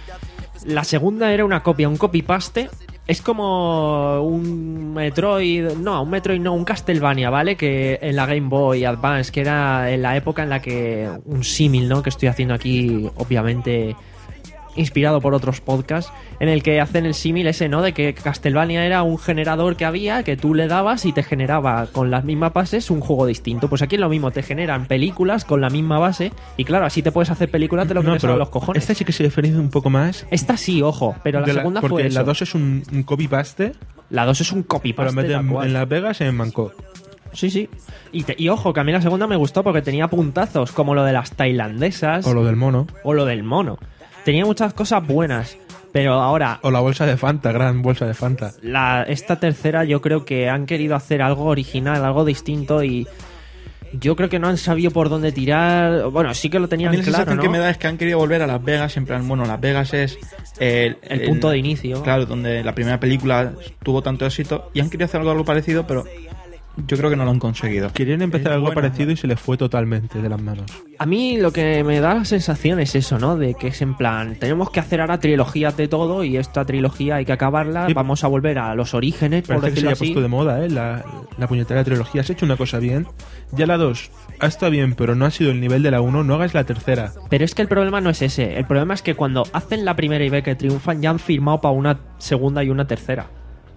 la segunda era una copia, un copy-paste. Es como un Metroid, no, un Metroid no, un Castlevania, ¿vale? Que en la Game Boy Advance, que era en la época en la que un símil, ¿no? Que estoy haciendo aquí, obviamente inspirado por otros podcasts, en el que hacen el símil ese, ¿no? De que Castlevania era un generador que había, que tú le dabas y te generaba con las mismas bases un juego distinto. Pues aquí es lo mismo, te generan películas con la misma base y claro, así te puedes hacer películas de lo que te salga los cojones. esta sí que se diferencia un poco más. Esta sí, ojo, pero la de segunda porque fue eso. la dos es un, un copy-paste, La dos es un pero copy-paste mete tal en, cual. en Las Vegas en Bangkok. Sí, sí. Y, te- y ojo, que a mí la segunda me gustó porque tenía puntazos, como lo de las tailandesas O lo del mono. o lo del mono. Tenía muchas cosas buenas, pero ahora O la bolsa de Fanta, gran bolsa de Fanta. la, esta tercera yo creo que han querido hacer algo original, algo distinto y yo creo que no han sabido por dónde tirar. Bueno, sí que lo A tenían mí la claro, sensación ¿no? que me da es que han querido volver a Las Vegas, en plan, bueno, Las Vegas es el, El punto de inicio. Claro, donde la primera película tuvo tanto éxito, y han querido hacer algo, algo parecido, pero yo creo que no lo han conseguido. Querían empezar Es algo bueno, parecido ¿no? y se les fue totalmente de las manos. A mí lo que me da la sensación es eso, ¿no? De que es en plan, tenemos que hacer ahora trilogías de todo y esta trilogía hay que acabarla, Sí. vamos a volver a los orígenes, por Parece que se decirlo haya así. puesto de moda, ¿eh? La, la puñetera trilogía. Has hecho una cosa bien. Ya la dos ha estado bien, pero no ha sido el nivel de la uno. No hagas la tercera. Pero es que el problema no es ese, el problema es que cuando hacen la primera y ve que triunfan ya han firmado para una segunda y una tercera.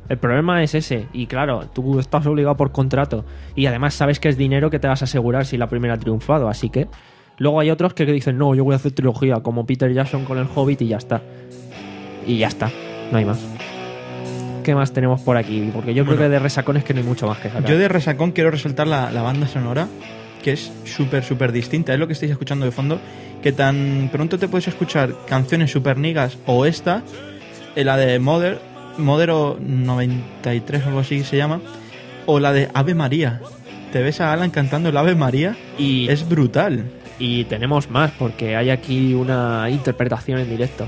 El problema es ese. Y claro, tú estás obligado por contrato. Y además sabes que es dinero que te vas a asegurar si la primera ha triunfado. Así que... Luego hay otros que dicen, no, yo voy a hacer trilogía, como Peter Jackson con el Hobbit y ya está. Y ya está. No hay más. ¿Qué más tenemos por aquí? Porque yo Bueno, creo que de resacón es que no hay mucho más que sacar. Yo de resacón quiero resaltar la, la banda sonora, que es súper, súper distinta. Es lo que estáis escuchando de fondo, que tan pronto te puedes escuchar canciones super nigas o esta, eh, la de Mother, Modero noventa y tres o algo así se llama, o la de Ave María. Te ves a Alan cantando el Ave María Y, es brutal. y tenemos más, porque hay aquí una interpretación en directo.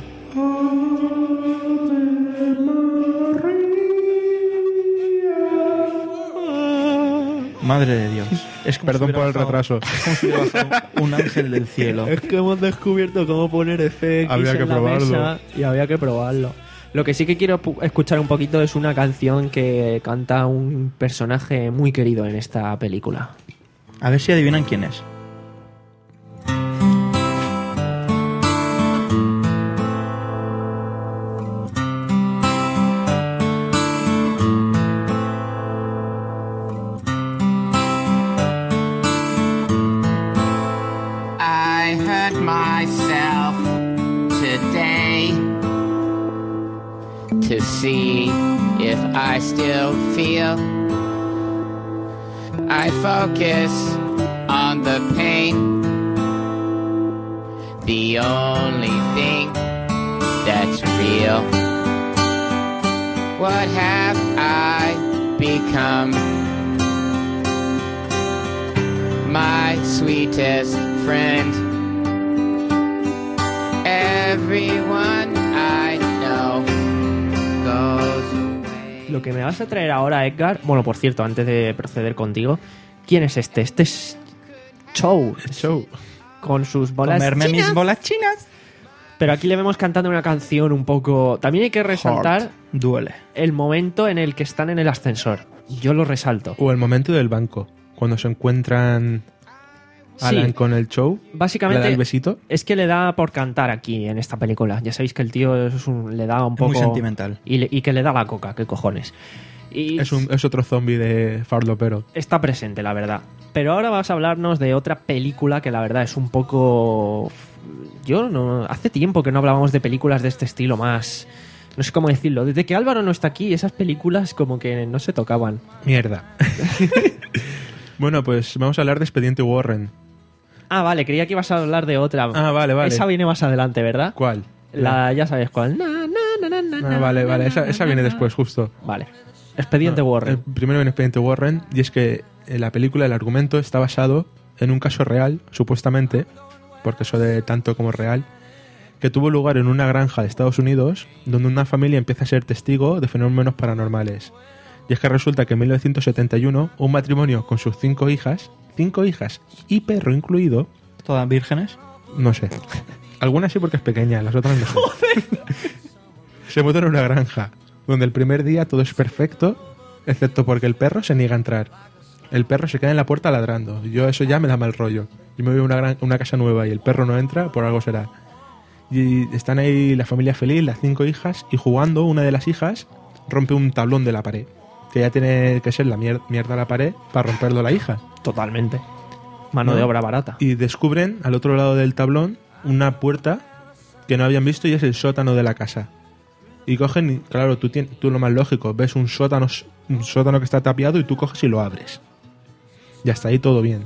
Madre de Dios. Es como Perdón si por el hubiera bajado- retraso. Es como si hubiera bajado un ángel del cielo. Es que hemos descubierto cómo poner efectos Había que en la probarlo. mesa y había que probarlo. Lo que sí que quiero pu- escuchar un poquito es una canción que canta un personaje muy querido en esta película. A ver si adivinan quién es. I hurt myself today to see if I still feel. I focus on the pain, the only thing that's real. What have I become? My sweetest friend. Everyone I know goes away. Lo que me vas a traer ahora, Edgar... Bueno, por cierto, antes de proceder contigo, ¿quién es este? Este es Chow, Show. con sus bolas Comerme chinas. mis bolas chinas. Pero aquí le vemos cantando una canción un poco... También hay que resaltar Heart. Duele. el momento en el que están en el ascensor. Yo lo resalto. O el momento del banco, cuando se encuentran Alan Sí. con el Show, Básicamente... le da el besito. Es que le da por cantar aquí en esta película. Ya sabéis que el tío es un- le da un Es poco... muy sentimental. Y, le- y que le da la coca, qué cojones. Y Es, un, es otro zombie de Fardopero. está presente, la verdad. Pero ahora vas a hablarnos de otra película que la verdad es un poco... Yo no... Hace tiempo que no hablábamos de películas de este estilo más... No sé cómo decirlo. Desde que Álvaro no está aquí, esas películas como que no se tocaban. Mierda. Bueno, pues vamos a hablar de Expediente Warren. Ah, vale, creía que ibas a hablar de otra. Ah, vale, vale. Esa viene más adelante, ¿verdad? ¿Cuál? La, ya sabes cuál. Na, na, na, na, na, Ah, na, vale, vale. na, Esa, na, esa na, viene na. después, justo. Vale. Expediente No, Warren. el primero viene Expediente Warren, y es que en la película el argumento está basado en un caso real, supuestamente, porque eso de tanto como real, que tuvo lugar en una granja de Estados Unidos, donde una familia empieza a ser testigo de fenómenos paranormales. Y es que resulta que en mil novecientos setenta y uno, un matrimonio con sus cinco hijas, cinco hijas y perro incluido, ¿Todas vírgenes? no sé. Algunas sí porque es pequeña, las otras no sé. Se mudan en una granja, donde el primer día todo es perfecto, excepto porque el perro se niega a entrar. El perro se queda en la puerta ladrando. Yo eso ya me da mal rollo. Yo me voy a una, gran- una casa nueva y el perro no entra, por algo será. Y están ahí la familia feliz, las cinco hijas, y jugando una de las hijas rompe un tablón de la pared. Que ya tiene que ser la mier- mierda la pared para romperlo la hija. Totalmente. Mano ¿No? de obra barata. Y descubren al otro lado del tablón una puerta que no habían visto y es el sótano de la casa. Y cogen, y claro, tú, tien- tú lo más lógico, ves un sótano, un sótano que está tapiado y tú coges y lo abres. Y hasta ahí todo bien.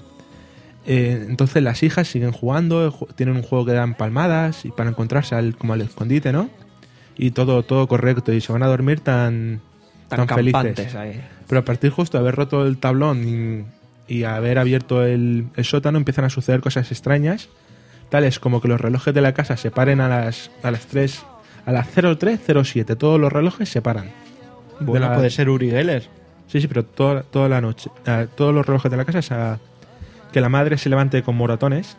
Eh, entonces las hijas siguen jugando, ju- tienen un juego que dan palmadas y para encontrarse al, como al escondite, ¿no? Y todo, todo correcto y se van a dormir tan, Tan tan felices. campantes ahí. Pero a partir justo de haber roto el tablón y, y haber abierto el, el sótano empiezan a suceder cosas extrañas, tales como que los relojes de la casa se paren a las, a las tres, a las cero tres cero siete, todos los relojes se paran. Bueno, De la- puede ser Uri Geller. Sí, sí, pero toda, toda la noche. eh, todos los relojes de la casa, esa- que la madre se levante con moratones.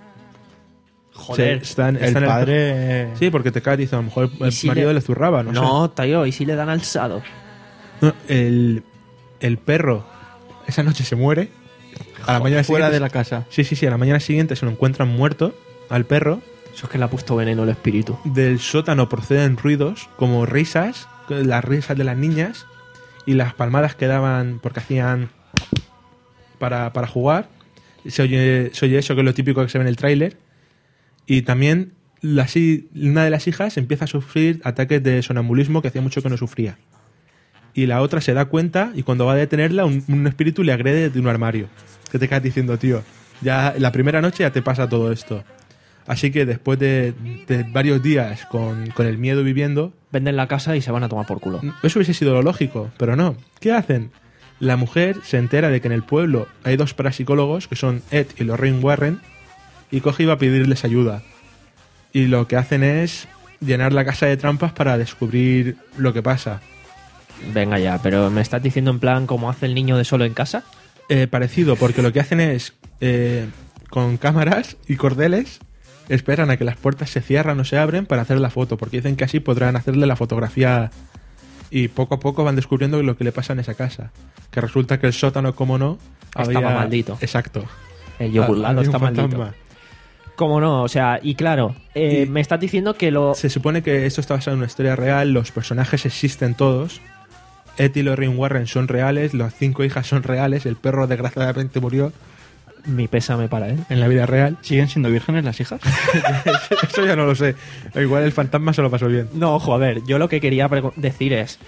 Joder. Se- están, El están en padre... Sí, porque te cae y dice, a lo mejor el si marido le- le, zurraba, no, No, tío, ¿y si le dan alzado? sé. No, el, el perro esa noche se muere. A la mañana Fuera siguiente- de la casa. Sí, sí, sí, a la mañana siguiente se lo encuentran muerto al perro. Eso es que le ha puesto veneno el espíritu. Del sótano proceden ruidos como risas, las risas de las niñas, y las palmadas que daban porque hacían para, para jugar. Se oye, se oye eso, que es lo típico que se ve en el tráiler. Y también la, una de las hijas empieza a sufrir ataques de sonambulismo que hacía mucho que no sufría. Y la otra se da cuenta y cuando va a detenerla, un, un espíritu le agrede de un armario. ¿Qué te quedas diciendo, tío? Ya la primera noche ya te pasa todo esto. Así que después de, de varios días con, con el miedo viviendo... Venden la casa y se van a tomar por culo. Eso hubiese sido lo lógico, pero no. ¿Qué hacen? La mujer se entera de que en el pueblo hay dos parapsicólogos, que son Ed y Lorraine Warren, y coge y va a pedirles ayuda. Y lo que hacen es llenar la casa de trampas para descubrir lo que pasa. Venga ya, pero ¿me estás diciendo en plan cómo hace el niño de Solo en Casa? Eh, parecido, porque lo que hacen es, eh, con cámaras y cordeles, esperan a que las puertas se cierran o se abren para hacer la foto, porque dicen que así podrán hacerle la fotografía y poco a poco van descubriendo lo que le pasa en esa casa. Que resulta que el sótano, como no, estaba había... maldito. Exacto. El yogur Ah, Lalo había un está maldito. fantasma. ¿Cómo no? O sea, y claro, eh, Y- me estás diciendo que lo... Se supone que esto está basado en una historia real, los personajes existen todos. Ed y Lorraine Warren son reales, las cinco hijas son reales, el perro desgraciadamente murió Mi pésame para él. en la vida real. ¿Siguen siendo vírgenes las hijas? Eso ya no lo sé. Igual el fantasma se lo pasó bien. No, joder, yo lo que quería pregu- decir es...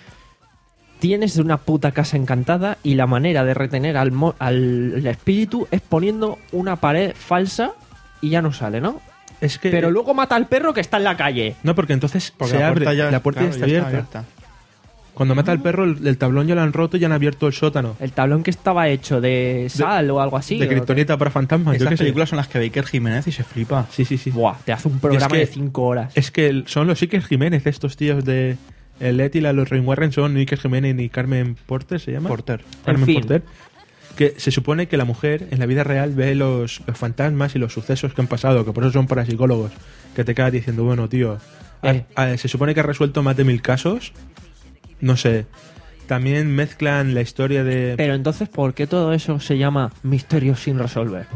Tienes una puta casa encantada y la manera de retener al, mo- al espíritu es poniendo una pared falsa y ya no sale, ¿no? Es que Pero luego mata al perro que está en la calle. no, porque entonces Porque se la abre, puerta ya, la puerta claro, ya está abierta. Cuando mata al perro, el, el tablón ya lo han roto y ya han abierto el sótano. El tablón que estaba hecho de sal o algo así. de ¿o kriptonita para fantasmas. Yo Estas qué sé. películas son las que ve Iker Jiménez y se flipa. Sí, sí, sí. qué? Buah, te hace un programa que- de cinco horas. Es que el- son los Iker Jiménez, estos tíos de... El Ed y la Lorraine Warren son Iker Jiménez y Carmen Porter, ¿se llama? Porter. Carmen En fin. Porter. Que se supone que la mujer en la vida real ve los, los fantasmas y los sucesos que han pasado, que por eso son parapsicólogos. Que te quedas diciendo, bueno, tío, a- Eh. a- se supone que ha resuelto más de mil casos. No sé. También mezclan la historia de... Pero entonces, ¿por qué todo eso se llama misterios sin resolver?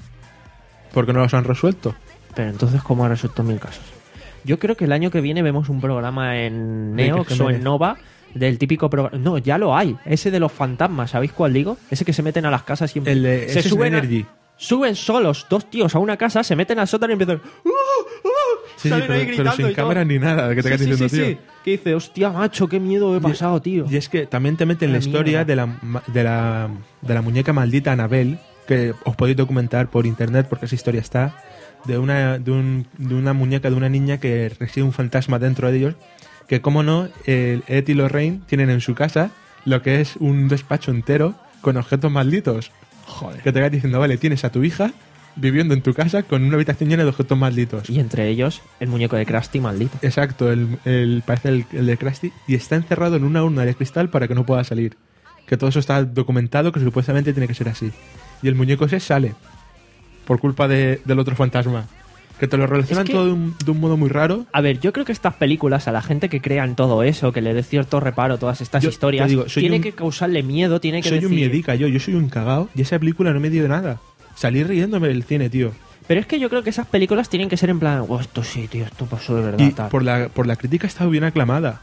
Porque no los han resuelto. Pero entonces, ¿cómo ha resuelto mil casos? Yo creo que el año que viene vemos un programa en De Neox Iker o en Jiménez. Nova del típico programa... No, ya lo hay. Ese de los fantasmas, ¿sabéis cuál digo? Ese que se meten a las casas y... El de- se ese es suben, a- Energy. suben solos dos tíos a una casa, se meten al sótano y empiezan... ¡Uh, uh! Sí, sí, Salen pero, ahí pero gritando sin y todo. cámara ni nada. Que te Sí, quedas sí, diciendo, sí, tío. sí. Que dice, hostia, macho, qué miedo he pasado, tío. Y es que también te meten la La historia mierda. de la, ma- de, la, de la muñeca maldita Annabelle, que os podéis documentar por internet porque esa historia está, de una, de, un- de una muñeca de una niña que reside un fantasma dentro de ellos, que como no, el Ed y Lorraine tienen en su casa lo que es un despacho entero con objetos malditos. Joder. Que te vas diciendo, vale, tienes a tu hija viviendo en tu casa con una habitación llena de objetos malditos. Y entre ellos, el muñeco de Krusty maldito. Exacto, el, el- parece el, el de Krusty, y está encerrado en una urna de cristal para que no pueda salir. Que todo eso está documentado, que supuestamente tiene que ser así. Y el muñeco ese sale por culpa de- del otro fantasma. Que te lo relacionan Es que- todo de un, de un modo muy raro. A ver, yo creo que estas películas, a la gente que crea en todo eso, que le dé cierto reparo a todas estas Yo historias, te digo, soy tiene un- que causarle miedo, tiene que Soy decir... un miedica yo, yo soy un cagao y esa película no me dio nada. Salí riéndome del cine, tío. Pero es que yo creo que esas películas tienen que ser en plan, oh, esto sí, tío, esto pasó de verdad. Y tal". por la, por la crítica ha estado bien aclamada.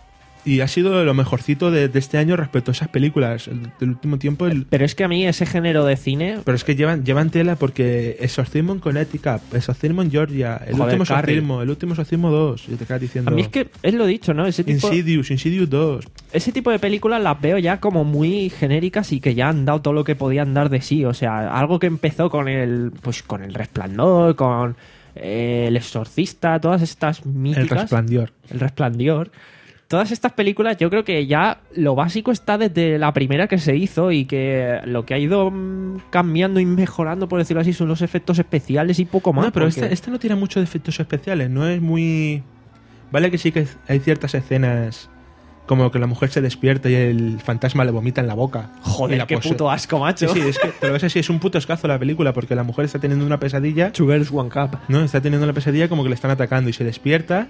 Y ha sido lo mejorcito de, de este año respecto a esas películas. El- del último tiempo, el, Pero es que a mí ese género de cine... pero es que llevan, llevan tela porque Exorcismo en Connecticut, Exorcismo en Georgia, el Joder, último Carrie. Exorcismo, el último Exorcismo dos. Y te quedas diciendo. A mí es que es lo dicho, ¿no? Ese tipo, Insidious, Insidious dos. ese tipo de películas las veo ya como muy genéricas y que ya han dado todo lo que podían dar de sí. O sea, algo que empezó con el, pues, con el Resplandor, con eh, el Exorcista, todas estas El míticas. Resplandor. El Resplandor. Todas estas películas yo creo que ya lo básico está desde la primera que se hizo y que lo que ha ido mm, cambiando y mejorando, por decirlo así, son los efectos especiales y poco más. No, pero porque- esta, esta no tiene muchos efectos especiales, no es muy... Vale que sí que hay ciertas escenas como que la mujer se despierta y el fantasma le vomita en la boca. Y Joder, la qué pose- puto asco, macho. Sí, sí, es que te lo ves así, es un puto escazo la película porque la mujer está teniendo una pesadilla. Two Girls, One Cup. No, está teniendo una pesadilla como que le están atacando y se despierta,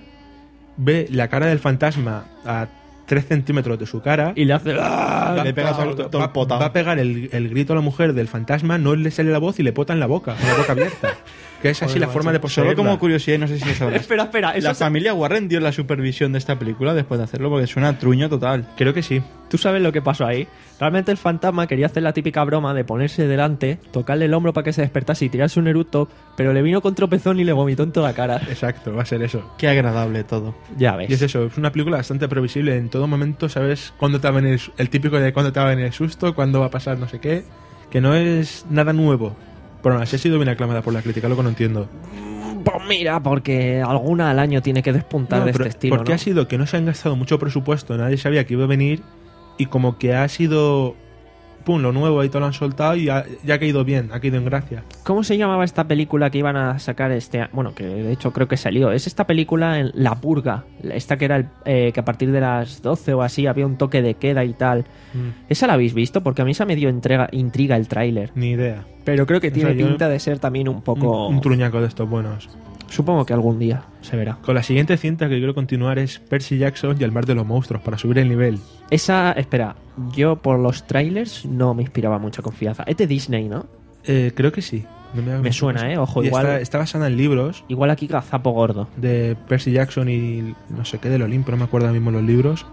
ve la cara del fantasma a tres centímetros de su cara Y le hace... va, le pega va- todo- todo el va- potao. va a pegar el, el grito a la mujer del fantasma, no le sale la voz y le pota en la boca, con la boca abierta. Que es así la forma de poseerla. Solo como curiosidad, y no sé si sabrás. Espera, espera. Eso La es- familia Warren dio la supervisión de esta película después de hacerlo porque suena truño total. Creo que sí. ¿Tú sabes lo que pasó ahí? Realmente el fantasma quería hacer la típica broma de ponerse delante, tocarle el hombro para que se despertase y tirarse un eructo, pero le vino con tropezón y le vomitó en toda la cara. Exacto, va a ser eso. Qué agradable todo. Ya ves. Y es eso, es una película bastante previsible. En todo momento sabes cuándo te va a venir el típico de cuándo te va a venir el susto, cuándo va a pasar no sé qué, que no es nada nuevo. Pero aún así ha sido bien aclamada por la crítica, lo que no entiendo. Pues mira, porque alguna al año tiene que despuntar No, de pero este estilo, porque ¿no? ha sido que no se han gastado mucho presupuesto, nadie sabía que iba a venir y como que ha sido pum, lo nuevo, ahí todo lo han soltado y ha, ya ha caído bien, ha caído en gracia. ¿Cómo se llamaba esta película que iban a sacar este año? Bueno, que de hecho creo que salió. Es esta película en La Purga. Esta que era el, eh, que a partir de las doce o así había un toque de queda y tal. Mm, ¿Esa la habéis visto? Porque a mí esa me dio entrega, intriga el tráiler. ni idea. Pero creo que O tiene sea, yo- pinta de ser también un poco... Un, un truñaco de estos buenos. Supongo que algún día se verá. Con la siguiente cinta que quiero continuar es Percy Jackson y el mar de los monstruos, para subir el nivel. Esa, espera, yo por los trailers no me inspiraba mucha confianza. Es de Disney, ¿no? Eh, creo que sí. No haga Me mucho suena, caso. ¿eh? Ojo, Y igual- Está, está basada en libros Igual aquí gazapo gordo. de Percy Jackson y no sé qué del Olimpo, no me acuerdo ahora mismo los libros.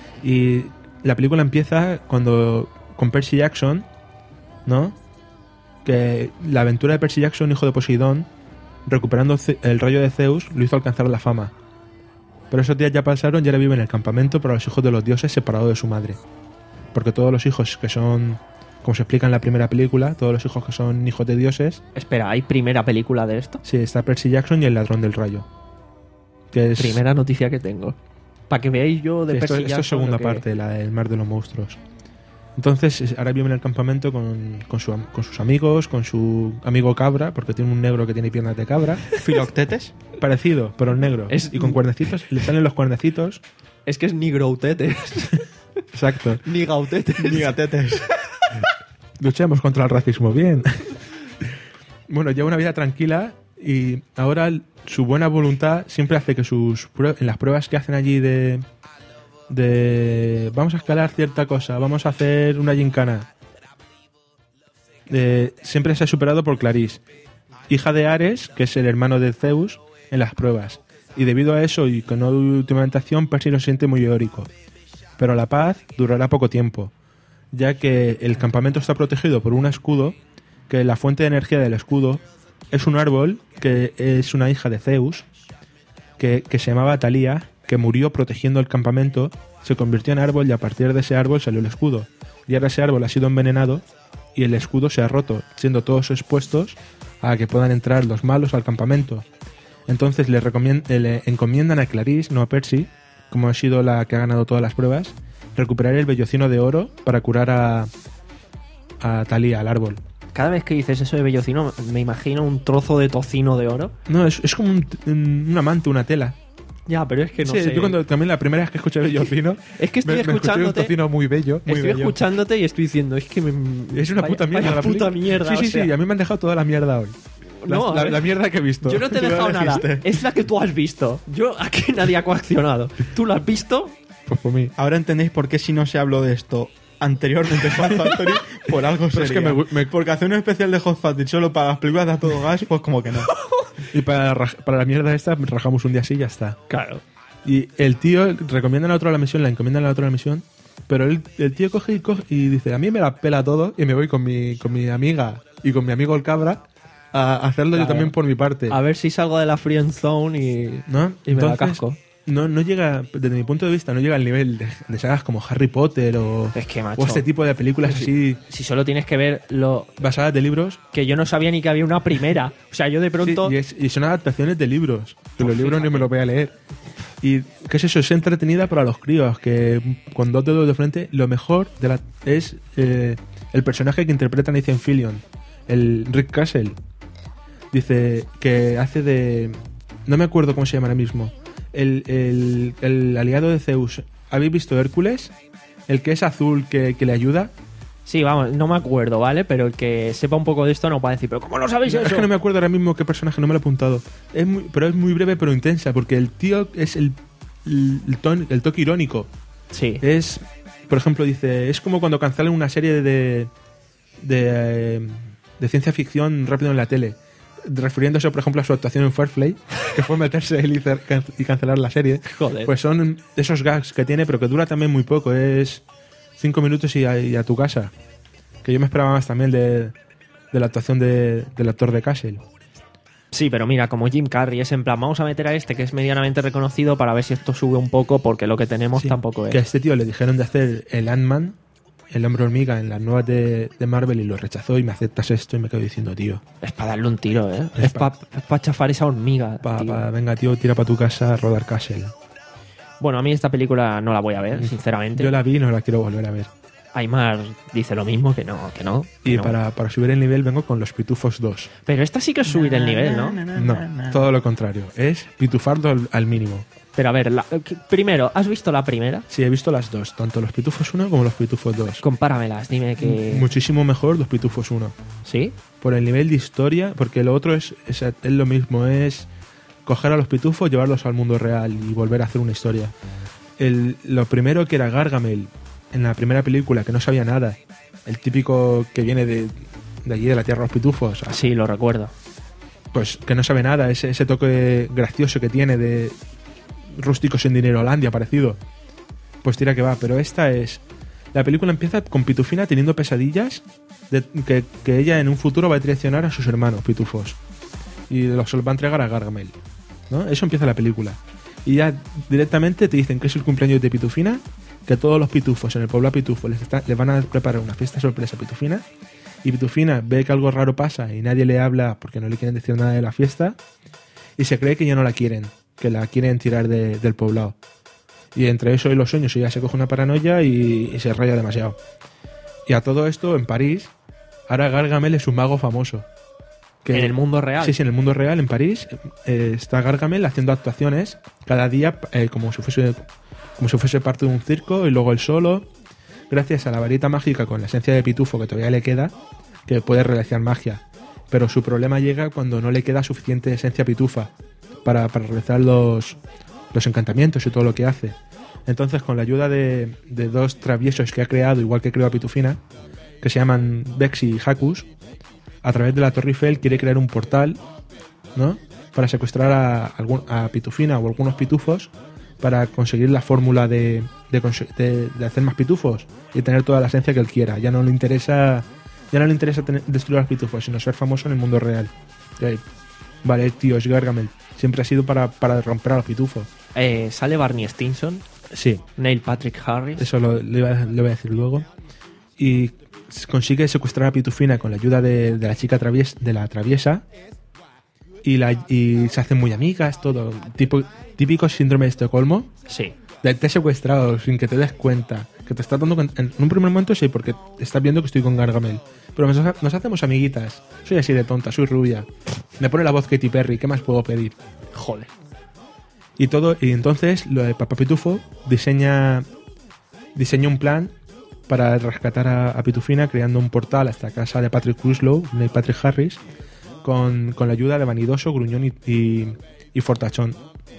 Y la película empieza cuando con Percy Jackson, ¿no? Que la aventura de Percy Jackson, hijo de Poseidón, recuperando Ce- el rayo de Zeus, lo hizo alcanzar la fama. Pero esos días ya pasaron y ahora vive en el campamento para los hijos de los dioses separado de su madre. Porque todos los hijos que son, como se explica en la primera película, todos los hijos que son hijos de dioses, Espera, ¿hay primera película de esto? sí, está Percy Jackson y el ladrón del rayo. Que es, Primera noticia que tengo. Para que veáis yo de esto, Percy esto es Jackson segunda lo que- parte, la del mar de los monstruos. Entonces, es- ahora vive en el campamento con, con, su am- con sus amigos, con su amigo cabra, porque tiene un negro que tiene piernas de cabra. Filoctetes. Parecido, pero en negro. Es- Y con cuernecitos, le salen los cuernecitos. Es que es ni Groutetes, Exacto. ni Gautetes. Ni gatetes. Luchemos contra el racismo, bien. Bueno, lleva una vida tranquila y ahora el- su buena voluntad siempre hace que sus prue- en las pruebas que hacen allí de de vamos a escalar cierta cosa, vamos a hacer una gincana, eh, siempre se ha superado por Clarís, hija de Ares, que es el hermano de Zeus, en las pruebas. Y debido a eso y con última tentación, Percy lo siente muy heroico. Pero la paz durará poco tiempo, ya que el campamento está protegido por un escudo, que la fuente de energía del escudo es un árbol que es una hija de Zeus, que, que se llamaba Talía, que murió protegiendo el campamento, se convirtió en árbol y a partir de ese árbol salió el escudo. Y ahora ese árbol ha sido envenenado y el escudo se ha roto, siendo todos expuestos a que puedan entrar los malos al campamento. Entonces le, recomien- eh, le encomiendan a Clarisse, no a Percy, como ha sido la que ha ganado todas las pruebas, recuperar el vellocino de oro para curar a, a Talía, al árbol. Cada vez que dices eso de bellocino, me imagino un trozo de tocino de oro. No, es, es como un, un- una manta, una tela. Ya, pero es que no sí, sé. yo cuando también la primera vez que escuché vellocino, Es que estoy me, me escuché un escuchándote. tocino muy bello, muy Estoy bello. escuchándote y estoy diciendo, es que me... Es una vaya- puta mierda. vaya la puta película. mierda. Sí, sí, o sea. sí. A mí me han dejado toda la mierda hoy. La, No, a la- ver. la mierda que he visto. Yo no te he Tú lo dejado nada. elegiste. Es la que tú has visto. Yo aquí nadie ha coaccionado. ¿Tú la has visto? Pues por mí. Ahora entendéis por qué si no se habló de esto anteriormente Hot Factory, por algo Pero es sería. que me gu- me- Porque hacer un especial de Hot Factory solo para las películas de A Todo Gas, pues como que no. Y para, raj- para la mierda esta, rajamos un día así y ya está. Claro. Y el tío recomienda a otro la misión, la encomiendan a otro la misión, pero el, el tío coge y, coge y dice, a mí me la pela todo y me voy con mi, con mi amiga y con mi amigo el cabra a hacerlo Claro. yo también por mi parte. A ver si salgo de la friend zone y... ¿No? Y me la Entonces, casco. No, no llega, desde mi punto de vista, no llega al nivel de, de sagas como Harry Potter o, Es que, macho, o este tipo de películas así si solo tienes que ver lo basadas de libros. que yo no sabía ni que había una primera. O sea, yo de Sí, pronto... y, es- y son adaptaciones de libros. Que los libros ni me los voy a leer. Y qué es eso, es entretenida para los críos, que con dos dedos de frente, lo mejor de la, es eh, el personaje que interpreta Nathan Fillion, el Rick Castle. Dice que hace de... No me acuerdo cómo se llama ahora mismo. El, el, el aliado de Zeus. ¿Habéis visto Hércules? El que es azul, que, que le ayuda. Sí, vamos, no me acuerdo, ¿vale? Pero el que sepa un poco de esto no puede decir, pero ¿cómo no sabéis No, eso? es que no me acuerdo ahora mismo qué personaje, no me lo he apuntado. Es muy, pero es muy breve pero intensa, porque el tío es el, el, el, ton- el toque irónico. Sí. Es, por ejemplo, dice, es como cuando cancelan una serie de, de, eh, de ciencia ficción rápido en la tele. Refiriéndose, por ejemplo, a su actuación en Firefly, que fue meterse él y, cer- can- y cancelar la serie. Joder. Pues son esos gags que tiene, pero que dura también muy poco. Es cinco minutos y a, y a tu casa. Que yo me esperaba más también de, de la actuación de, del actor de Castle. Sí, pero mira, como Jim Carrey es en plan, vamos a meter a este que es medianamente reconocido para ver si esto sube un poco, porque lo que tenemos Sí, tampoco es. que a este tío le dijeron de hacer el Ant-Man, el hombre hormiga, en las nuevas de, de Marvel y lo rechazó y me aceptas esto y me quedo diciendo, tío. Es para darle un tiro, ¿eh? Es Es pa- para pa chafar esa hormiga. Pa, tío. pa- venga, tío, tira para tu casa a rodar Castle. Bueno, a mí esta película no la voy a ver, sinceramente. Yo la vi y no la quiero volver a ver. Aymar dice lo mismo, que no, que no. que Y no. para, para subir el nivel vengo con los Pitufos dos. Pero esta sí que es subir el nivel, ¿no? No, todo lo contrario. Es pitufardo al, al mínimo. Pero a ver, la- que- primero, ¿has visto la primera? Sí, he visto las dos, tanto los Pitufos uno como los Pitufos dos. Compáramelas, dime que... Muchísimo mejor los Pitufos uno. ¿Sí? Por el nivel de historia, porque lo otro es, es, es lo mismo, es coger a los pitufos, llevarlos al mundo real y volver a hacer una historia. El, lo primero que era Gargamel en la primera película, que no sabía nada, el típico que viene de, de allí, de la tierra de los pitufos, Sí, lo recuerdo. pues que no sabe nada, ese, ese toque gracioso que tiene de rústicos en dinero Holandia parecido, pues tira que va. Pero esta es, la película empieza con Pitufina teniendo pesadillas de que, que ella en un futuro va a traicionar a sus hermanos pitufos y los va a entregar a Gargamel, ¿no? Eso empieza la película y ya directamente te dicen que es el cumpleaños de Pitufina, que todos los pitufos en el pueblo pitufo les, está- les van a preparar una fiesta sorpresa a Pitufina, y Pitufina ve que algo raro pasa y nadie le habla porque no le quieren decir nada de la fiesta y se cree que ya no la quieren, que la quieren tirar de- del poblado. Y entre eso y los sueños ella se coge una paranoia y, y se raya demasiado. Y a todo esto, en París, ahora Gargamel es un mago famoso. Que- ¿En el mundo real? Sí, sí, en el mundo real, en París, eh, está Gargamel haciendo actuaciones cada día eh, como si fuese como si fuese parte de un circo, y luego él solo, gracias a la varita mágica con la esencia de pitufo que todavía le queda, que puede realizar magia. Pero su problema llega cuando no le queda suficiente esencia pitufa para, para realizar los, los encantamientos y todo lo que hace. Entonces, con la ayuda de, de dos traviesos que ha creado, igual que creó a Pitufina, que se llaman Bexy y Hakus, a través de la Torre Eiffel quiere crear un portal, ¿no?, para secuestrar a, algún, a Pitufina o algunos pitufos para conseguir la fórmula de, de, conse- de- de hacer más pitufos y tener toda la esencia que él quiera. Ya no le interesa ya no le interesa tener- destruir a los pitufos, sino ser famoso en el mundo real. Y ahí, vale, tío, es Gargamel. Siempre ha sido para, para romper a los pitufos. Eh, sale Barney Stinson, Sí, Neil Patrick Harris. eso lo, le, iba, le voy a decir luego. Y consigue secuestrar a Pitufina con la ayuda de, de la chica travies, de la traviesa. Y, la, y se hacen muy amigas, todo. Tipo, típico síndrome de Estocolmo. Sí. De te he secuestrado sin que te des cuenta. Que te estás dando cuenta. En un primer momento sí, porque estás viendo que estoy con Gargamel. Pero nos, nos hacemos amiguitas. Soy así de tonta, soy rubia. Me pone la voz Katy Perry, ¿qué más puedo pedir? Joder. Y todo, y entonces lo de Papá Pitufo diseña diseña un plan para rescatar a, a Pitufina, creando un portal hasta casa de Patrick Winslow, Neil Patrick Harris, con, con la ayuda de Vanidoso, Gruñón y, y, y Fortachón.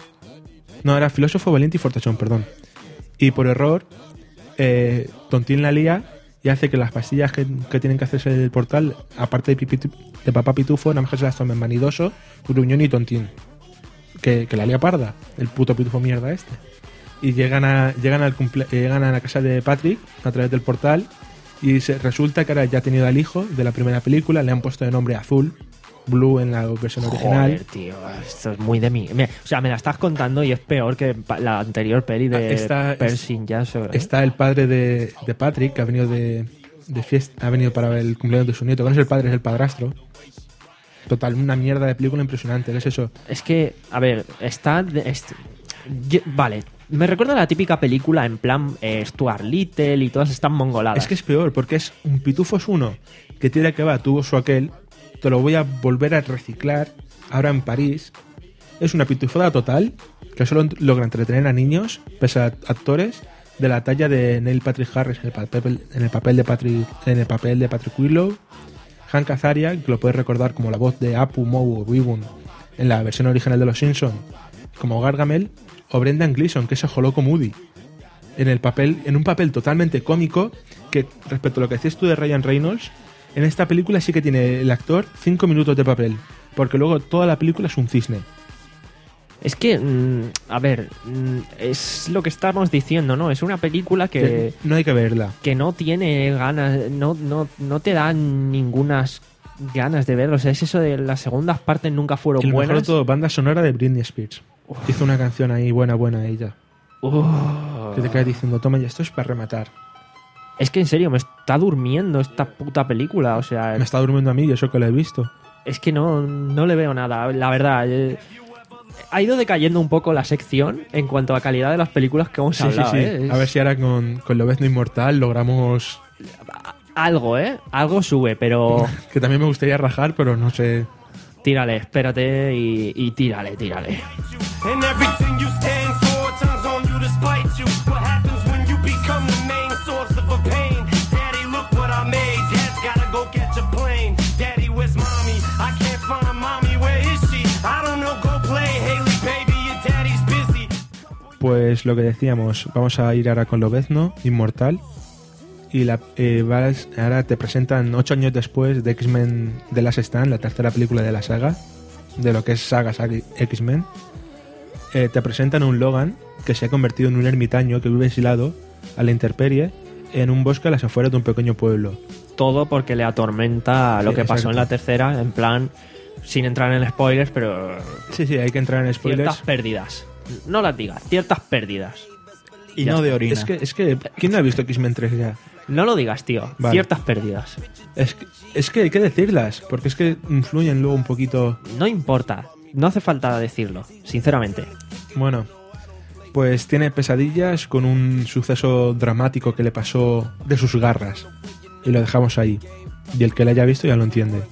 No, era Filósofo, Valiente y Fortachón, perdón. Y por error, eh, Tontín la lía y hace que las pastillas que, que tienen que hacerse del portal, aparte de, Pipi- de Papá Pitufo, nada más que se las tomen Vanidoso, Gruñón y Tontín. Que, que la lía parda, el puto pitufo mierda este. Y llegan a llegan al cumple- llegan a la casa de Patrick a través del portal y se, resulta que ahora ya ha tenido al hijo de la primera película, le han puesto de nombre Azul, Blue en la versión original. Joder, tío, esto es muy de mí. Mira, o sea, me la estás contando y es peor que pa- la anterior peli de Ah, esta- Percy Jackson. ¿eh? Está el padre de, de Patrick, que ha venido de, de fiesta, ha venido para el cumpleaños de su nieto, que no es el padre, es el padrastro. Total, una mierda de película impresionante, ¿qué es eso? Es que, a ver, está... de- est- yo- vale, me recuerda a la típica película en plan eh, Stuart Little y todas estas mongoladas. Es que es peor, porque es un Pitufos uno que tira que va, tuvo su aquel, te lo voy a volver a reciclar ahora en París. Es una pitufada total que solo logra entretener a niños, pese a actores de la talla de Neil Patrick Harris en el papel, en el papel de Patrick en el papel de Patrick Willow, Hank Azaria, que lo puedes recordar como la voz de Apu, Mou o Weewoon en la versión original de Los Simpsons, como Gargamel, o Brendan Gleeson, que es el Loco Moody, en el papel, en un papel totalmente cómico, que respecto a lo que decías tú de Ryan Reynolds, en esta película sí que tiene el actor cinco minutos de papel, porque luego toda la película es un cisne. Es que, mm, a ver, mm, es lo que estamos diciendo, ¿no? Es una película que, Que no hay que verla. que no tiene ganas, no, no, no te dan ningunas ganas de verlo. O sea, es eso de las segundas partes nunca fueron Y lo mejor buenas. de todo, banda sonora de Britney Spears. Hizo una canción ahí buena, buena ella. Uf. Que te quedas diciendo, toma, ya esto es para rematar. Es que en serio, me está durmiendo esta puta película. O sea, Me está durmiendo a mí, yo eso que lo he visto. es que no, no le veo nada, la verdad. eh, Ha ido decayendo un poco la sección en cuanto a calidad de las películas que hemos Sí, sí, hablado. sí. ¿eh? Es A ver si ahora con, con Lobezno Inmortal logramos... algo, ¿eh? Algo sube, pero Que también me gustaría rajar, pero no sé... tírale, espérate y, y tírale, tírale. And everything you stand for turns on you to spite you. What happens when you become the main source of a pain? Daddy, look what I made. Dad's gotta go catch a plane. Daddy, where's mommy? I can't find mommy. Where is she? I don't know. Go play, Haley, baby. Your daddy's busy. Pues lo que decíamos, vamos a ir ahora con Lobezno Inmortal. Y la, eh, vas- ahora te presentan ocho años después de X-Men The Last Stand, la tercera película de la saga, de lo que es saga, saga X-Men. Eh, te presentan un Logan que se ha convertido en un ermitaño que vive aislado a la intemperie en un bosque a las afueras de un pequeño pueblo. Todo porque le atormenta lo Sí, que pasó exacto. en la tercera, en plan, sin entrar en spoilers, pero Sí, sí, hay que entrar en spoilers. ciertas pérdidas. No las digas, ciertas pérdidas. Y Ya no de está. orina. Es que, es que, ¿quién no ha visto X-Men tres ya? No lo digas, tío. Vale. Ciertas pérdidas. Es que, es que hay que decirlas, porque es que influyen luego un poquito. No importa. No hace falta decirlo, sinceramente. Bueno, pues tiene pesadillas con un suceso dramático que le pasó de sus garras. Y lo dejamos ahí. Y el que lo haya visto ya lo entiende.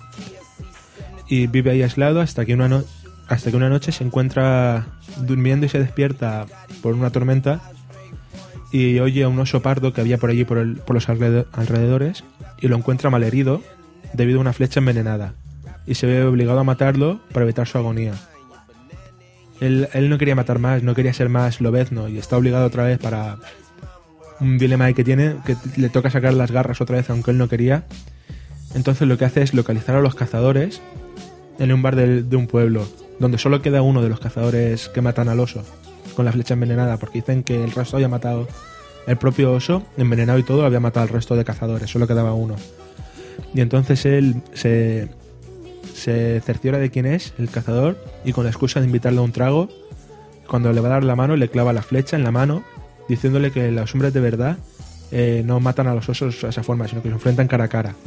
Y vive ahí aislado hasta que una, no- hasta que una noche se encuentra durmiendo y se despierta por una tormenta. Y oye a un oso pardo que había por allí por, el- por los alrede- alrededores. Y lo encuentra malherido debido a una flecha envenenada. Y se ve obligado a matarlo para evitar su agonía. Él, él no quería matar más, no quería ser más Lobezno y está obligado otra vez para un dilema ahí que tiene, que le toca sacar las garras otra vez aunque él no quería. Entonces lo que hace es localizar a los cazadores en un bar del- de un pueblo, donde solo queda uno de los cazadores que matan al oso con la flecha envenenada, porque dicen que el resto había matado, el propio oso, envenenado y todo, había matado al resto de cazadores, solo quedaba uno. Y entonces él se, se cerciora de quién es el cazador y con la excusa de invitarle a un trago, cuando le va a dar la mano le clava la flecha en la mano diciéndole que los hombres de verdad eh, no matan a los osos de esa forma, sino que se enfrentan cara a cara.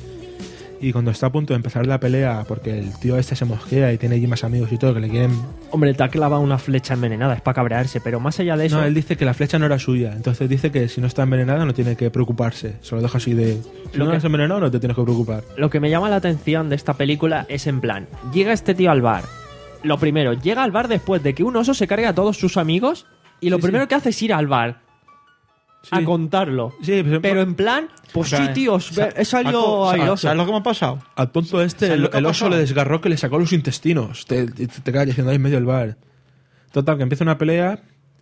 Y cuando está a punto de empezar la pelea, porque el tío este se mosquea y tiene allí más amigos y todo, que le quieren... Hombre, te ha clavado una flecha envenenada, es para cabrearse, pero más allá de eso... No, él dice que la flecha no era suya, entonces dice que si no está envenenada no tiene que preocuparse, se lo deja así de... Si Lo no que- has envenenado no te tienes que preocupar. Lo que me llama la atención de esta película es en plan, llega este tío al bar. Lo primero, llega al bar después de que un oso se cargue a todos sus amigos y lo Sí, primero sí. que hace es ir al bar a Sí. contarlo. Sí, pero, Pero en plan, pues O sea, sí, tíos, sa- he salido Paco, airoso. ¿sabes lo que me ha pasado? al tonto este, ¿Sabes el, lo que ha el oso pasado? le desgarró que le sacó los intestinos. Te, te, te cagas diciendo ahí en medio del bar. Total, que empieza una pelea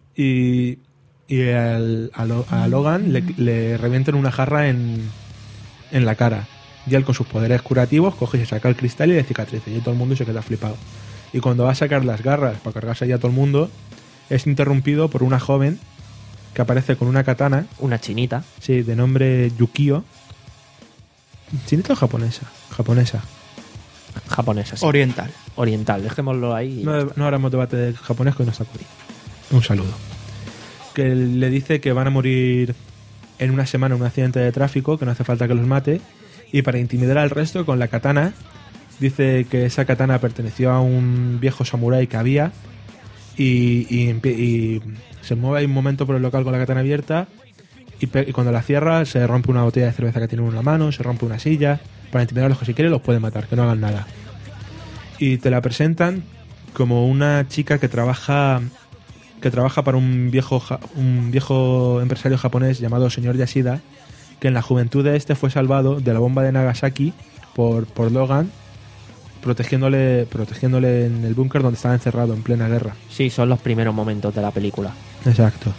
y, y al- a, Lo- a Logan le, le revientan una jarra en, en la cara. Y él con sus poderes curativos coge y se saca el cristal y le cicatriza. Y todo el mundo se queda flipado. Y cuando va a sacar las garras para cargarse ya a todo el mundo, es interrumpido por una joven que aparece con una katana, Una chinita. sí, de nombre Yukio. ¿Chinita o japonesa? Japonesa. Japonesa, sí. Oriental. Oriental, dejémoslo ahí. No, no haremos debate de japonés con esta Curi. Un saludo. Que le dice que van a morir en una semana en un accidente de tráfico, que no hace falta que los mate. Y para intimidar al resto, con la katana, dice que esa katana perteneció a un viejo samurái que había. Y, y, empie- y se mueve ahí un momento por el local con la katana abierta. Y, pe- y cuando la cierra, se rompe una botella de cerveza que tiene en una mano, se rompe una silla. Para intimidar a los que si quiere los puede matar, que no hagan nada. Y te la presentan como una chica que trabaja que trabaja para un viejo ja- un viejo empresario japonés llamado señor Yashida, que en la juventud de este fue salvado de la bomba de Nagasaki por, por Logan, protegiéndole protegiéndole en el búnker donde estaba encerrado en plena guerra. Sí, son los primeros momentos de la película. Exacto.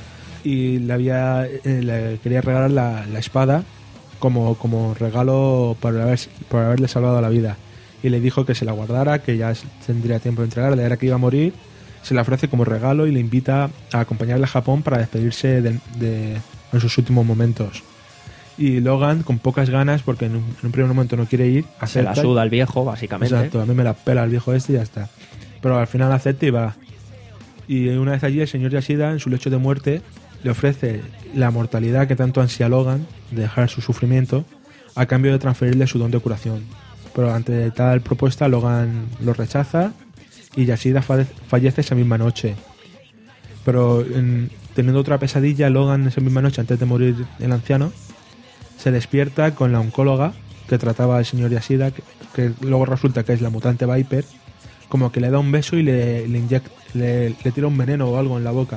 Y le había eh, le quería regalar la, la espada como, como regalo por, haber, por haberle salvado la vida. Y le dijo que se la guardara, que ya tendría tiempo de entregarla, era que iba a morir, se la ofrece como regalo y le invita a acompañarle a Japón para despedirse de, de, en sus últimos momentos. Y Logan, con pocas ganas, porque en un, en un primer momento no quiere ir, Se la acepta. suda el viejo, básicamente. Exacto, a mí me la pela el viejo este y ya está. Pero al final acepta y va. Y una vez allí, el señor Yashida, en su lecho de muerte, le ofrece la mortalidad que tanto ansía Logan, de dejar su sufrimiento, a cambio de transferirle su don de curación. Pero ante tal propuesta, Logan lo rechaza y Yashida fa- fallece esa misma noche. Pero en- teniendo otra pesadilla, Logan esa misma noche, antes de morir el anciano, se despierta con la oncóloga que trataba al señor Yashida, que, que luego resulta que es la mutante Viper, como que le da un beso y le, le, inyect- le, le tira un veneno o algo en la boca.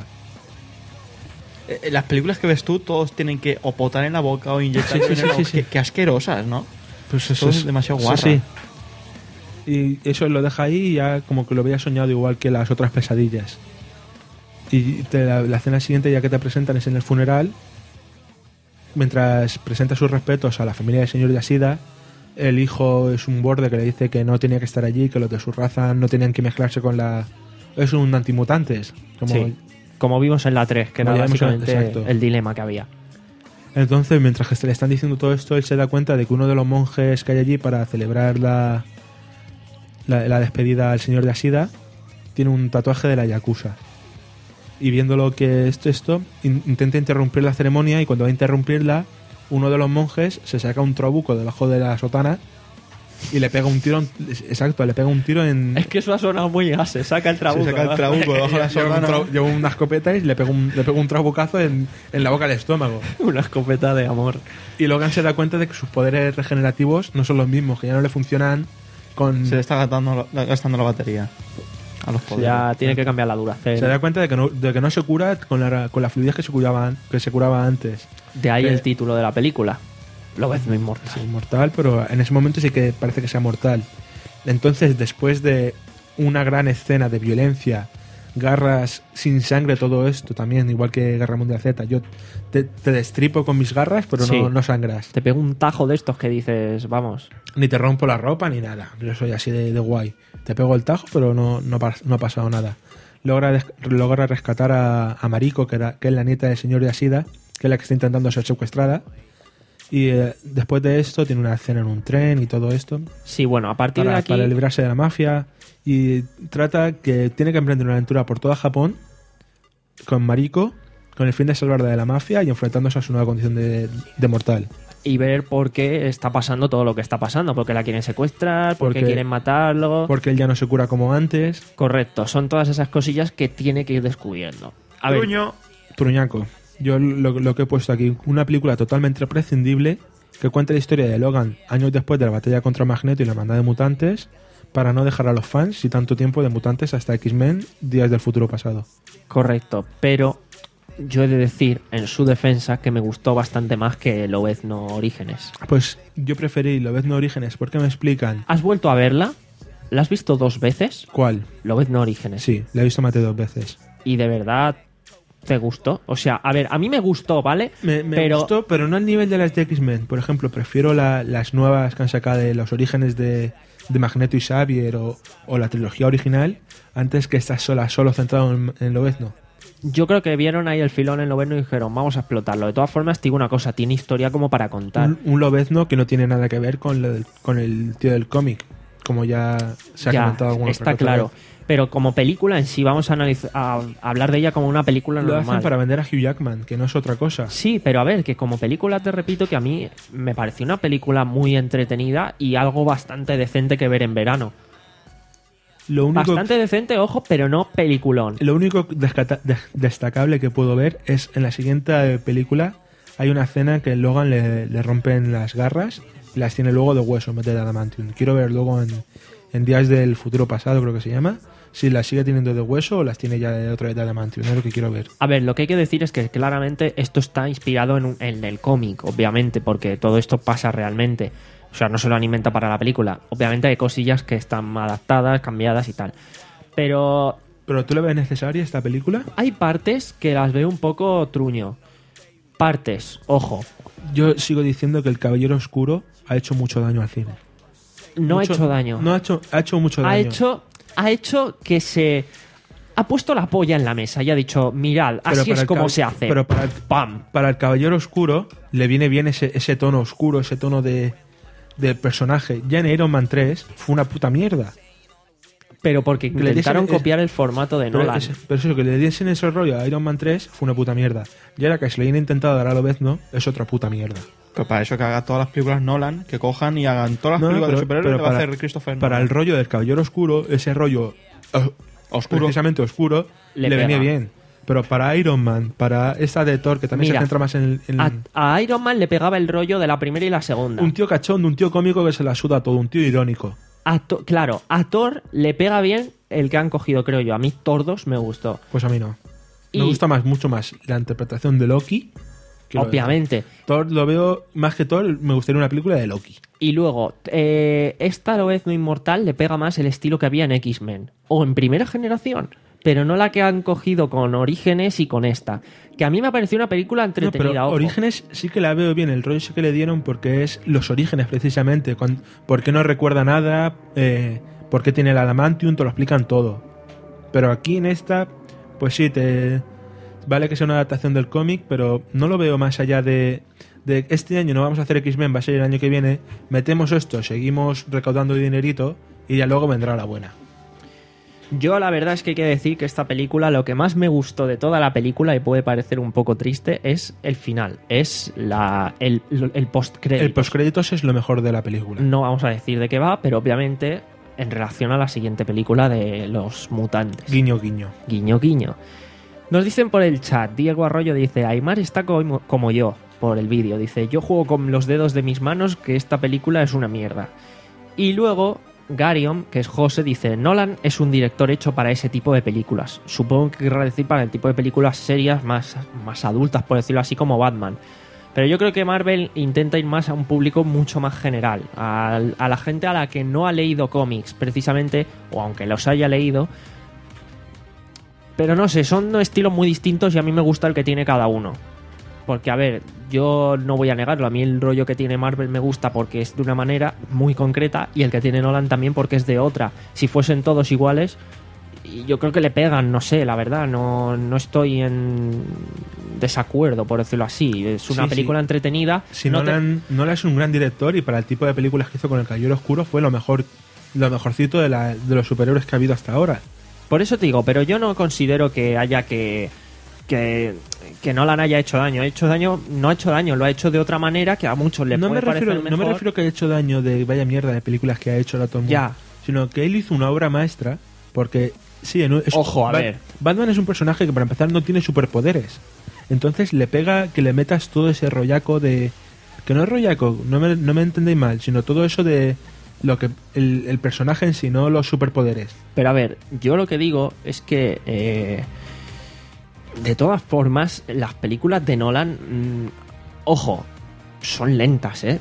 Eh, En las películas que ves tú, todos tienen que o potar en la boca o inyectar Sí, sí, sí, veneno. sí, sí. Qué, qué asquerosas, ¿no? Pues Todo es demasiado guarra. Sí, sí. Y eso lo deja ahí y ya como que lo había soñado igual que las otras pesadillas. Y te- la, la escena siguiente ya que te presentan es en el funeral. Mientras presenta sus respetos a la familia del señor Yashida, el hijo es un borde que le dice que no tenía que estar allí, que los de su raza no tenían que mezclarse con la... Es un antimutantes. Como... Sí. Como vimos en la tres, que Como era ya vimos en- básicamente exacto. el dilema que había. Entonces, mientras que se le están diciendo todo esto, él se da cuenta de que uno de los monjes que hay allí para celebrar la, la, la despedida al señor Yashida tiene un tatuaje de la Yakuza. Y viendo lo que es esto, in- intenta interrumpir la ceremonia y cuando va a interrumpirla, uno de los monjes se saca un trabuco debajo de la sotana y le pega un tiro, en- exacto, le pega un tiro en... Es que eso ha sonado muy a se saca el trabuco. Se saca el trabuco debajo de la Lleva un sotana. tra- lleva una escopeta y le pega un, le pega un trabucazo en, en la boca del estómago. Una escopeta de amor. Y Logan se da cuenta de que sus poderes regenerativos no son los mismos, que ya no le funcionan con... Se le está gastando, la- gastando la batería a los poderes. Ya tiene que cambiar la duración. Se da cuenta de que no, de que no se cura con la, con la fluidez que se curaba, an- que se curaba antes. De ahí que- el título de la película. Lo ves muy inmortal. Es inmortal, pero en ese momento sí que parece que sea mortal. Entonces, después de una gran escena de violencia, garras sin sangre, todo esto también, igual que Guerra Mundial Z, yo te, te destripo con mis garras, pero Sí. no, no sangras. Te pego un tajo de estos que dices, vamos. Ni te rompo la ropa ni nada. Yo soy así de, de guay. Te pego el tajo, pero no, no, pas- no ha pasado nada. Logra, des- logra rescatar a, a Mariko, que, era, que es la nieta del señor Yashida, que es la que está intentando ser secuestrada. Y eh, después de esto tiene una escena en un tren y todo esto Sí, bueno, a partir de para, aquí. para librarse de la mafia. Y trata que tiene que emprender una aventura por toda Japón con Mariko, con el fin de salvarla de la mafia y enfrentándose a su nueva condición de, de mortal. Y ver por qué está pasando todo lo que está pasando. Porque la quieren secuestrar, porque, Porque- quieren matarlo. Porque él ya no se cura como antes. Correcto, son todas esas cosillas que tiene que ir descubriendo. A ver, Truño. Truñaco. Yo lo, lo que he puesto aquí, una película totalmente prescindible que cuenta la historia de Logan años después de la batalla contra Magneto y la hermandad de mutantes para no dejar a los fans y tanto tiempo de mutantes hasta X-Men Días del Futuro Pasado. correcto, pero yo he de decir en su defensa que me gustó bastante más que Lobezno Orígenes. Pues yo preferí Lobezno Orígenes porque me explican ¿Has vuelto a verla? ¿La has visto dos veces? cuál. Lobezno Orígenes. Sí, la he visto más de dos veces. Y de verdad te gustó. O sea, a ver, a mí me gustó, ¿vale? Me, me pero gustó, pero no al nivel de las de X-Men. Por ejemplo, prefiero la- las nuevas que han sacado de los orígenes de, de Magneto y Xavier o, o la trilogía original antes que estas solas, solo centrado en, en Lobezno. yo creo que vieron ahí el filón en Lobezno y dijeron, vamos a explotarlo. De todas formas, te digo una cosa, tiene historia como para contar. Un, un Lobezno que no tiene nada que ver con, lo del- con el tío del cómic, como ya se ha Ya, comentado alguna está otra que otra claro. vez. Pero como película en sí, vamos a, analiz- a a hablar de ella como una película Lo normal. hacen para vender a Hugh Jackman, que no es otra cosa. Sí, pero a ver, que como película te repito que a mí me pareció una película muy entretenida y algo bastante decente que ver en verano. Lo único, Bastante decente, ojo, pero no peliculón. lo único descata- de- destacable que puedo ver es en la siguiente eh, película hay una escena que Logan le, le rompen las garras y las tiene luego de hueso en vez de adamantium. Quiero ver luego en, en Días del Futuro Pasado, creo que se llama, si las sigue teniendo de hueso o las tiene ya de otra vez de adamantium. Es lo que quiero ver. A ver, lo que hay que decir es que claramente esto está inspirado en, un- en el cómic, obviamente, porque todo esto pasa realmente. O sea, no se lo han inventado para la película. Obviamente hay cosillas que están adaptadas, cambiadas y tal. Pero ¿Pero tú le ves necesaria esta película? hay partes que las veo un poco truño. Partes, ojo. Yo sigo diciendo que el Caballero Oscuro ha hecho mucho daño al cine. No Mucho- ha hecho daño. No ha hecho, ha hecho mucho daño. ha hecho ha hecho que se ha puesto la polla en la mesa y ha dicho, mirad, Pero así para es el como cab- se hace. Pero para el, ¡Pam! para el Caballero Oscuro le viene bien ese, ese tono oscuro, ese tono de del personaje. Ya en Iron Man tres fue una puta mierda. Pero porque Que le intentaron diesen- copiar el formato de Pero, Nolan. ese- pero eso, que le diesen ese rollo a Iron Man tres fue una puta mierda. Y ahora que se le hayan intentado dar a Lobezno, es otra puta mierda. Pero para eso que haga todas las películas Nolan, que cojan y hagan todas las No, películas pero- de superhéroes pero que va a para- hacer Christopher Para Nolan. el rollo del Caballero Oscuro, ese rollo eh, Oscuro. precisamente oscuro, Le le, venía pega. bien. Pero para Iron Man, para esta de Thor, que también Mira, se centra más en, en A, a Iron Man le pegaba el rollo de la primera y la segunda. un tío cachondo, un tío cómico que se la suda todo, un tío irónico. A Thor- claro, a Thor le pega bien el que han cogido, creo yo. A mí Thor dos me gustó. Pues a mí no. Y- Me gusta más, mucho más la interpretación de Loki. que lo de Obviamente. Thor. Thor lo veo, más que Thor, me gustaría una película de Loki. Y luego, eh, esta Lobezno Inmortal le pega más el estilo que había en X-Men. O en primera generación. Pero no la que han cogido con Orígenes y con esta. Que a mí me ha parecido una película No, entretenida. pero ojo. Orígenes sí que la veo bien, el rollo sí que le dieron porque es los orígenes precisamente, con, porque no recuerda nada, eh, porque tiene el adamantium, te lo explican todo. Pero aquí en esta, pues sí, te vale que sea una adaptación del cómic, pero no lo veo más allá de, de este año no vamos a hacer X-Men, va a ser el año que viene, metemos esto, seguimos recaudando dinerito y ya luego vendrá la buena. Yo la verdad es que hay que decir que esta película, lo que más me gustó de toda la película, y puede parecer un poco triste, es el final. Es la el, el post-créditos. El postcréditos es lo mejor de la película. No vamos a decir de qué va, pero obviamente en relación a la siguiente película de los mutantes. Guiño, guiño. Guiño, guiño. Nos dicen por el chat, Diego Arroyo dice, Aymar está como, como yo, por el vídeo. Dice, yo juego con los dedos de mis manos que esta película es una mierda. Y luego, Garion, que es José, dice, Nolan es un director hecho para ese tipo de películas. Supongo que querrá decir para el tipo de películas serias, más, más adultas, por decirlo así, como Batman. Pero yo creo que Marvel intenta ir más a un público mucho más general, a, a la gente a la que no ha leído cómics, precisamente, o aunque los haya leído. Pero no sé, son estilos muy distintos y a mí me gusta el que tiene cada uno. Porque, a ver, yo no voy a negarlo, a mí el rollo que tiene Marvel me gusta porque es de una manera muy concreta y el que tiene Nolan también porque es de otra. Si fuesen todos iguales, yo creo que le pegan, no sé, la verdad, no, no estoy en desacuerdo, por decirlo así. Es una Sí, película sí. entretenida. Si no te- Nolan, Nolan es un gran director y para el tipo de películas que hizo con el Caballero Oscuro fue lo mejor, lo mejorcito de, la, de los superhéroes que ha habido hasta ahora. Por eso te digo, pero yo no considero que haya que, que que Nolan haya hecho daño. Ha hecho daño, no ha hecho daño, lo ha hecho de otra manera que a muchos le No puede me, refiero, parecer no me mejor. refiero que haya hecho daño de vaya mierda de películas que ha hecho ahora todo el mundo, Ya. sino que él hizo una obra maestra porque sí, en un- es- Ojo, a Bat- ver. Batman es un personaje que para empezar no tiene superpoderes. Entonces le pega que le metas todo ese rollaco de que no es rollaco, no me, no me entendéis mal, sino todo eso de lo que el, el personaje en sí, no los superpoderes. Pero a ver, yo lo que digo es que eh, de todas formas, las películas de Nolan, mm, ojo, son lentas, ¿eh?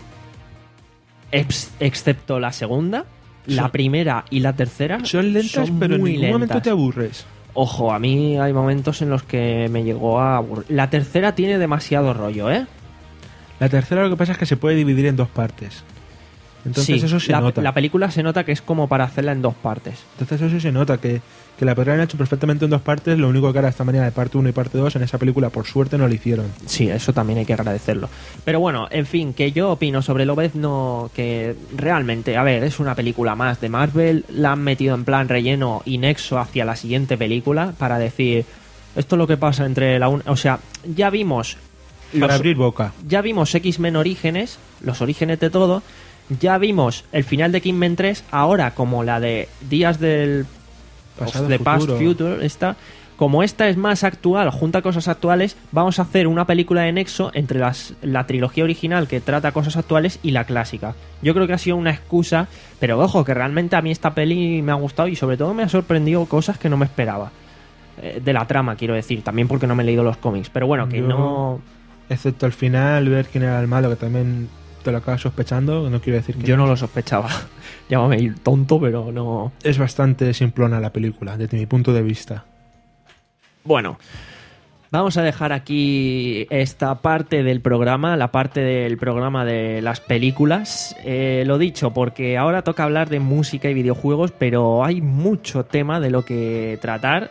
Ex- excepto la segunda, la Son- primera y la tercera. Son lentas, son pero en muy ningún momento lentas. te aburres. Ojo, a mí hay momentos en los que me llegó a aburrir. La tercera tiene demasiado rollo, ¿eh? La tercera lo que pasa es que se puede dividir en dos partes. Entonces Sí, eso se la, nota. la película se nota que es como para hacerla en dos partes. Entonces eso se nota, que, que la podrían haber hecho perfectamente en dos partes, lo único que ahora esta manera de parte uno y parte dos en esa película por suerte no lo hicieron. Sí, eso también hay que agradecerlo. Pero bueno, en fin, que yo opino sobre Lobezno que realmente, a ver, es una película más de Marvel, la han metido en plan relleno y nexo hacia la siguiente película para decir, esto es lo que pasa entre la una... O sea, ya vimos... Para los- abrir boca. Ya vimos X-Men Orígenes, los orígenes de todo, ya vimos el final de X-Men tres, ahora como la de Días del Pasado, de Past futuro. Future, esta, como esta es más actual, junta cosas actuales, vamos a hacer una película de nexo entre las, la trilogía original que trata cosas actuales y la clásica. Yo creo que ha sido una excusa, pero ojo, que realmente a mí esta peli me ha gustado y sobre todo me ha sorprendido cosas que no me esperaba. Eh, de la trama, quiero decir, también porque no me he leído los cómics, pero bueno, que Yo- no... Excepto al final, ver quién era el malo, que también te lo acabas sospechando, no quiero decir que... Yo no lo sospechaba. Llámame ir tonto, pero no... Es bastante simplona la película, desde mi punto de vista. Bueno, vamos a dejar aquí esta parte del programa, la parte del programa de las películas. Eh, lo dicho, porque ahora toca hablar de música y videojuegos, pero hay mucho tema de lo que tratar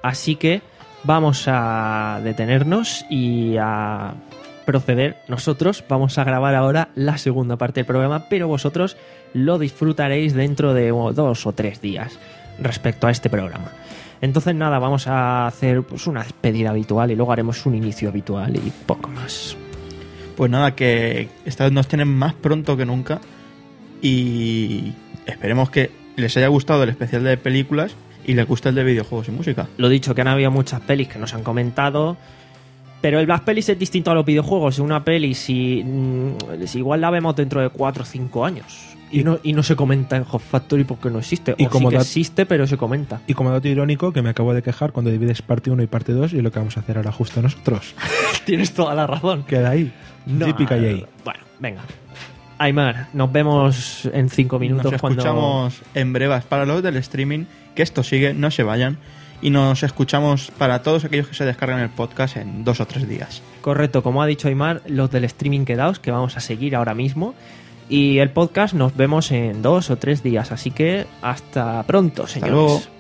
Así que vamos a detenernos y a proceder. Nosotros vamos a grabar ahora la segunda parte del programa, pero vosotros lo disfrutaréis dentro de dos o tres días respecto a este programa. Entonces nada, vamos a hacer pues una despedida habitual y luego haremos un inicio habitual y poco más. Pues nada, que esta vez nos tienen más pronto que nunca y esperemos que les haya gustado el especial de películas y les guste el de videojuegos y música. Lo dicho, que han habido muchas pelis que nos han comentado, pero el las pelis es distinto a los videojuegos. Una peli, si, si igual la vemos dentro de cuatro o cinco años y no, y no se comenta en Hot Factory porque no existe, Y o como sí que dat- existe pero se comenta. Y como dato irónico, que me acabo de quejar cuando divides parte uno y parte dos y lo que vamos a hacer ahora justo nosotros. Tienes toda la razón. Queda ahí. No, Típica y ahí. Bueno, venga. Aymar, nos vemos en cinco minutos. Nos cuando escuchamos en brevas para los del streaming, que esto sigue, no se vayan. Y nos escuchamos para todos aquellos que se descargan el podcast en dos o tres días. Correcto, como ha dicho Aymar, los del streaming quedaos, que vamos a seguir ahora mismo. Y el podcast nos vemos en dos o tres días. Así que hasta pronto, señores. luego.